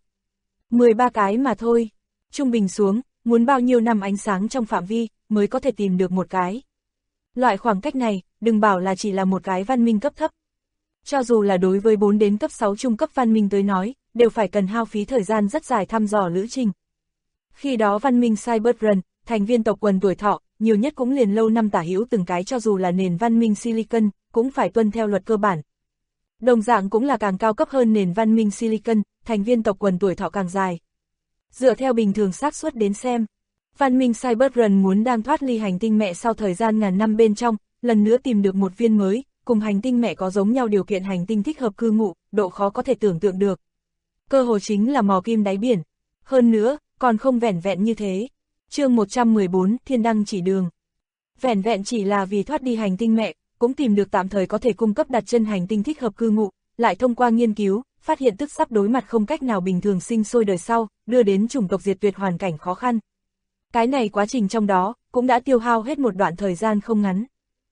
13 cái mà thôi. Trung bình xuống, muốn bao nhiêu năm ánh sáng trong phạm vi, mới có thể tìm được một cái. Loại khoảng cách này, đừng bảo là chỉ là một cái văn minh cấp thấp. Cho dù là đối với 4 đến cấp 6 trung cấp văn minh tới nói, đều phải cần hao phí thời gian rất dài thăm dò lữ trình. Khi đó văn minh Cyberrun, thành viên tộc quần tuổi thọ, nhiều nhất cũng liền lâu năm tả hữu từng cái cho dù là nền văn minh Silicon, cũng phải tuân theo luật cơ bản. Đồng dạng cũng là càng cao cấp hơn nền văn minh Silicon, thành viên tộc quần tuổi thọ càng dài. Dựa theo bình thường xác suất đến xem, văn minh Cyberrun muốn đang thoát ly hành tinh mẹ sau thời gian ngàn năm bên trong, lần nữa tìm được một viên mới, cùng hành tinh mẹ có giống nhau điều kiện hành tinh thích hợp cư ngụ, độ khó có thể tưởng tượng được. Cơ hồ chính là mò kim đáy biển. Hơn nữa, còn không vẻn vẹn như thế. Chương 114, Thiên Đăng chỉ đường. Vẻn vẹn chỉ là vì thoát đi hành tinh mẹ, cũng tìm được tạm thời có thể cung cấp đặt chân hành tinh thích hợp cư ngụ, lại thông qua nghiên cứu, phát hiện tức sắp đối mặt không cách nào bình thường sinh sôi đời sau, đưa đến chủng tộc diệt tuyệt hoàn cảnh khó khăn. Cái này quá trình trong đó, cũng đã tiêu hao hết một đoạn thời gian không ngắn.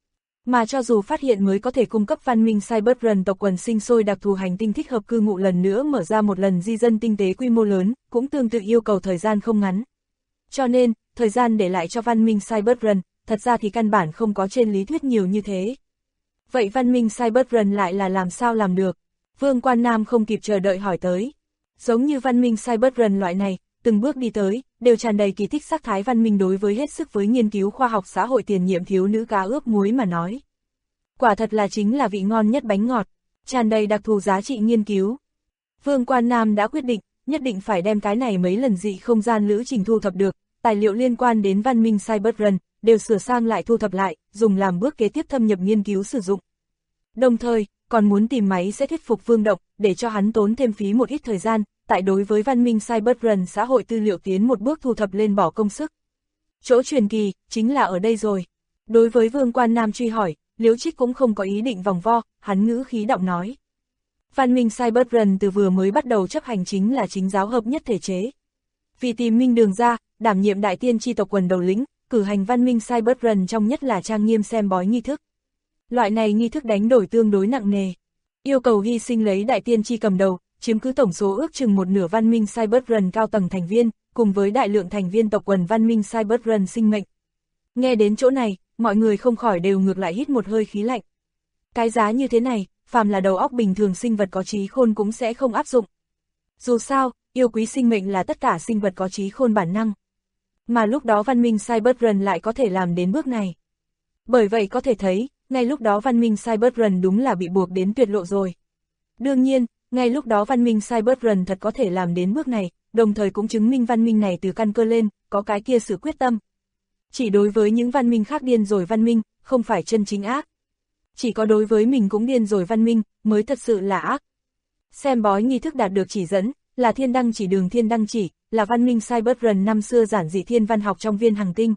Mà cho dù phát hiện mới có thể cung cấp văn minh Cyberrun tộc quần sinh sôi đặc thù hành tinh thích hợp cư ngụ lần nữa mở ra một lần di dân tinh tế quy mô lớn, cũng tương tự yêu cầu thời gian không ngắn. Cho nên, thời gian để lại cho văn minh Cyberrun, thật ra thì căn bản không có trên lý thuyết nhiều như thế. Vậy văn minh Cyberrun lại là làm sao làm được? Vương Quan Nam không kịp chờ đợi hỏi tới. Giống như văn minh Cyberrun loại này, từng bước đi tới, đều tràn đầy kỳ tích sắc thái văn minh đối với hết sức với nghiên cứu khoa học xã hội tiền nhiệm thiếu nữ cá ướp muối mà nói. Quả thật là chính là vị ngon nhất bánh ngọt, tràn đầy đặc thù giá trị nghiên cứu. Vương Quan Nam đã quyết định, nhất định phải đem cái này mấy lần dị không gian lữ trình thu thập được, tài liệu liên quan đến văn minh Cyberrun, đều sửa sang lại thu thập lại, dùng làm bước kế tiếp thâm nhập nghiên cứu sử dụng. Đồng thời, còn muốn tìm máy sẽ thuyết phục Vương Động, để cho hắn tốn thêm phí một ít thời gian, tại đối với văn minh Cyberrun xã hội tư liệu tiến một bước thu thập lên bỏ công sức. Chỗ truyền kỳ, chính là ở đây rồi. Đối với Vương Quan Nam truy hỏi, Liễu Trích cũng không có ý định vòng vo, hắn ngữ khí động nói. Văn minh Cyberrun từ vừa mới bắt đầu chấp hành chính là chính giáo hợp nhất thể chế. Vì tìm minh đường ra, đảm nhiệm đại tiên tri tộc quần đầu lĩnh, cử hành văn minh Cyberrun trong nhất là trang nghiêm xem bói nghi thức. Loại này nghi thức đánh đổi tương đối nặng nề. Yêu cầu hy sinh lấy đại tiên tri cầm đầu, chiếm cứ tổng số ước chừng một nửa văn minh Cyberrun cao tầng thành viên, cùng với đại lượng thành viên tộc quần văn minh Cyberrun sinh mệnh. Nghe đến chỗ này, mọi người không khỏi đều ngược lại hít một hơi khí lạnh. Cái giá như thế này, phàm là đầu óc bình thường sinh vật có trí khôn cũng sẽ không áp dụng. Dù sao, yêu quý sinh mệnh là tất cả sinh vật có trí khôn bản năng. Mà lúc đó văn minh Cyberrun lại có thể làm đến bước này. Bởi vậy có thể thấy, ngay lúc đó văn minh Cyberrun đúng là bị buộc đến tuyệt lộ rồi. Đương nhiên, ngay lúc đó văn minh Cyberrun thật có thể làm đến bước này, đồng thời cũng chứng minh văn minh này từ căn cơ lên, có cái kia sự quyết tâm. Chỉ đối với những văn minh khác điên rồi văn minh, không phải chân chính ác. Chỉ có đối với mình cũng điên rồi văn minh, mới thật sự là ác. Xem bói nghi thức đạt được chỉ dẫn, là thiên đăng chỉ đường thiên đăng chỉ, là văn minh Cyberrun năm xưa giản dị thiên văn học trong viên hành tinh.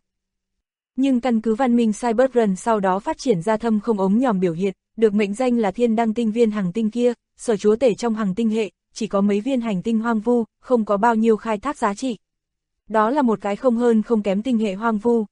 Nhưng căn cứ văn minh Cyberrun sau đó phát triển ra thâm không ống nhòm biểu hiện, được mệnh danh là thiên đăng tinh viên hành tinh kia, sở chúa tể trong hành tinh hệ, chỉ có mấy viên hành tinh hoang vu, không có bao nhiêu khai thác giá trị. Đó là một cái không hơn không kém tinh hệ hoang vu.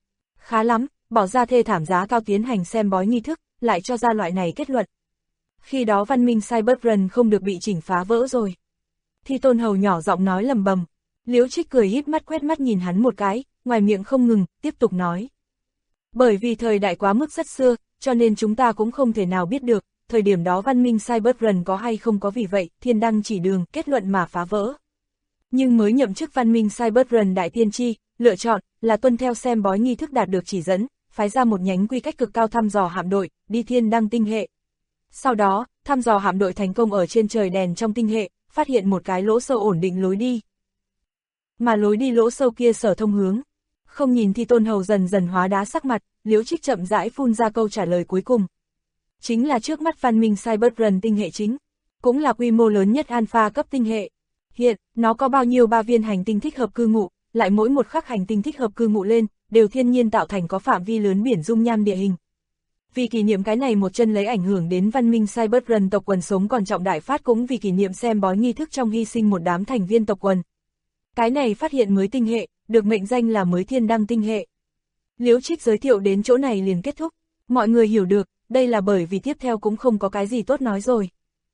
Khá lắm, bỏ ra thê thảm giá cao tiến hành xem bói nghi thức, lại cho ra loại này kết luận. Khi đó văn minh Cyberrun không được bị chỉnh phá vỡ rồi. Thi Tôn Hầu nhỏ giọng nói lầm bầm. Liễu Trích cười híp mắt quét mắt nhìn hắn một cái, ngoài miệng không ngừng, tiếp tục nói. Bởi vì thời đại quá mức rất xưa, cho nên chúng ta cũng không thể nào biết được, thời điểm đó văn minh Cybertron có hay không có, vì vậy, thiên đăng chỉ đường, kết luận mà phá vỡ. Nhưng mới nhậm chức văn minh Cybertron đại tiên tri, lựa chọn là tuân theo xem bói nghi thức đạt được chỉ dẫn, phái ra một nhánh quy cách cực cao thăm dò hạm đội, đi thiên đăng tinh hệ. Sau đó, thăm dò hạm đội thành công ở trên trời đèn trong tinh hệ, phát hiện một cái lỗ sâu ổn định lối đi. Mà lối đi lỗ sâu kia sở thông hướng. Không nhìn Thi Tôn Hầu dần dần hóa đá sắc mặt, Liễu Trích chậm rãi phun ra câu trả lời cuối cùng. Chính là trước mắt văn minh Cybertron tinh hệ chính, cũng là quy mô lớn nhất alpha cấp tinh hệ. Hiện, nó có bao nhiêu 3 viên hành tinh thích hợp cư ngụ, lại mỗi một khắc hành tinh thích hợp cư ngụ lên, đều thiên nhiên tạo thành có phạm vi lớn biển dung nham địa hình. Vì kỷ niệm cái này một chân lấy ảnh hưởng đến văn minh Cybertron tộc quần sống còn trọng đại phát, cũng vì kỷ niệm xem bói nghi thức trong hy sinh một đám thành viên tộc quần. Cái này phát hiện mới tinh hệ, được mệnh danh là mới thiên đăng tinh hệ. Liễu Trích giới thiệu đến chỗ này liền kết thúc, mọi người hiểu được, đây là bởi vì tiếp theo cũng không có cái gì tốt nói rồi.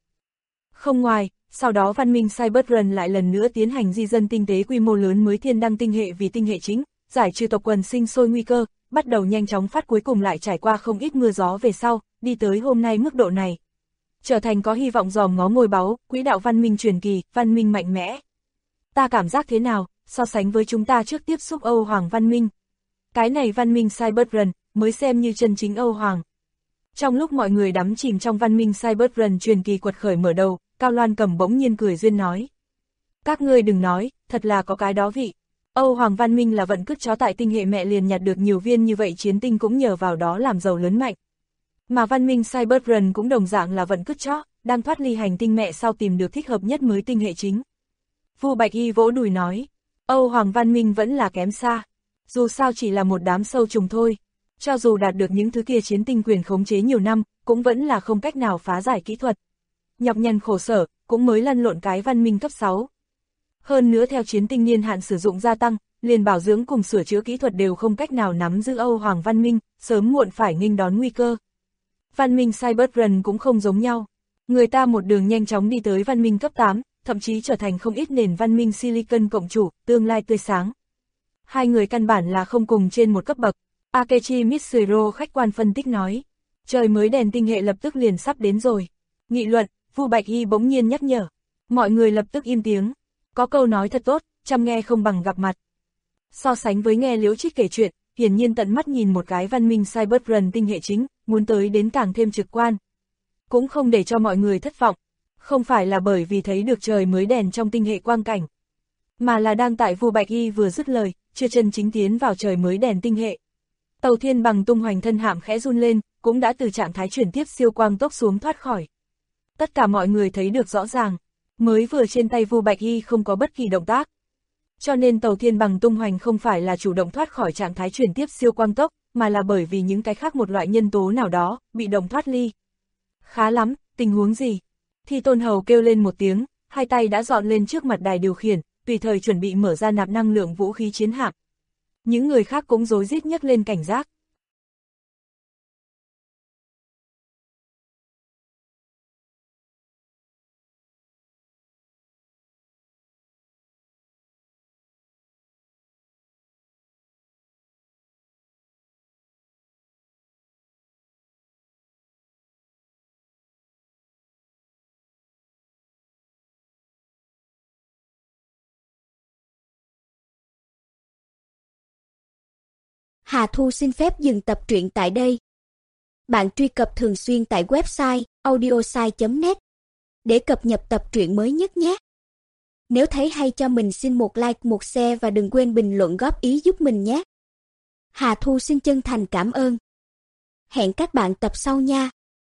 Không ngoài, sau đó văn minh Cybertron lại lần nữa tiến hành di dân tinh tế quy mô lớn mới thiên đăng tinh hệ vì tinh hệ chính, giải trừ tộc quần sinh sôi nguy cơ, bắt đầu nhanh chóng phát, cuối cùng lại trải qua không ít mưa gió về sau, đi tới hôm nay mức độ này. Trở thành có hy vọng dòm ngó ngôi báu, quỹ đạo văn minh truyền kỳ, văn minh mạnh mẽ. Ta cảm giác thế nào, so sánh với chúng ta trước tiếp xúc Âu Hoàng văn minh. Cái này văn minh Cybertron mới xem như chân chính Âu Hoàng. Trong lúc mọi người đắm chìm trong văn minh Cybertron truyền kỳ quật khởi mở đầu, Cao Loan Cầm bỗng nhiên cười duyên nói. Các ngươi đừng nói, thật là có cái đó vị. Âu Hoàng văn minh là vận cứt chó tại tinh hệ mẹ liền nhặt được nhiều viên như vậy chiến tinh, cũng nhờ vào đó làm giàu lớn mạnh. Mà văn minh Cybertron cũng đồng dạng là vận cứt chó, đang thoát ly hành tinh mẹ sau tìm được thích hợp nhất mới tinh hệ chính. Vu Bạch Y vỗ đùi nói, Âu Hoàng văn minh vẫn là kém xa, dù sao chỉ là một đám sâu trùng thôi. Cho dù đạt được những thứ kia chiến tinh quyền khống chế nhiều năm, cũng vẫn là không cách nào phá giải kỹ thuật. Nhọc nhằn khổ sở, cũng mới lăn lộn cái văn minh cấp 6. Hơn nữa theo chiến tinh niên hạn sử dụng gia tăng, liền bảo dưỡng cùng sửa chữa kỹ thuật đều không cách nào nắm giữ Âu Hoàng văn minh, sớm muộn phải nghênh đón nguy cơ. Văn minh Cybertron cũng không giống nhau. Người ta một đường nhanh chóng đi tới văn minh cấp 8, thậm chí trở thành không ít nền văn minh Silicon cộng chủ, tương lai tươi sáng. Hai người căn bản là không cùng trên một cấp bậc. Akechi Mitsuro khách quan phân tích nói. Trời mới đèn tinh hệ lập tức liền sắp đến rồi. Nghị luận, Vu Bạch Y bỗng nhiên nhắc nhở. Mọi người lập tức im tiếng. Có câu nói thật tốt, chăm nghe không bằng gặp mặt. So sánh với nghe Liễu Trích kể chuyện, hiển nhiên tận mắt nhìn một cái văn minh Cybertron tinh hệ chính, muốn tới đến càng thêm trực quan. Cũng không để cho mọi người thất vọng. Không phải là bởi vì thấy được trời mới đèn trong tinh hệ quang cảnh, mà là đang tại Vu Bạch Y vừa dứt lời, chưa chân chính tiến vào trời mới đèn tinh hệ. Tàu Thiên Bằng tung hoành thân hạm khẽ run lên, cũng đã từ trạng thái chuyển tiếp siêu quang tốc xuống thoát khỏi. Tất cả mọi người thấy được rõ ràng, mới vừa trên tay Vu Bạch Y không có bất kỳ động tác. Cho nên tàu Thiên Bằng tung hoành không phải là chủ động thoát khỏi trạng thái chuyển tiếp siêu quang tốc, mà là bởi vì những cái khác một loại nhân tố nào đó, bị động thoát ly. Khá lắm, tình huống gì? Thi Tôn Hầu kêu lên một tiếng, hai tay đã dọn lên trước mặt đài điều khiển, tùy thời chuẩn bị mở ra nạp năng lượng vũ khí chiến hạm. Những người khác cũng rối rít nhấc lên cảnh giác. Hà Thu xin phép dừng tập truyện tại đây. Bạn truy cập thường xuyên tại website audiosai.net để cập nhật tập truyện mới nhất nhé. Nếu thấy hay cho mình xin một like, một share và đừng quên bình luận góp ý giúp mình nhé. Hà Thu xin chân thành cảm ơn. Hẹn các bạn tập sau nha.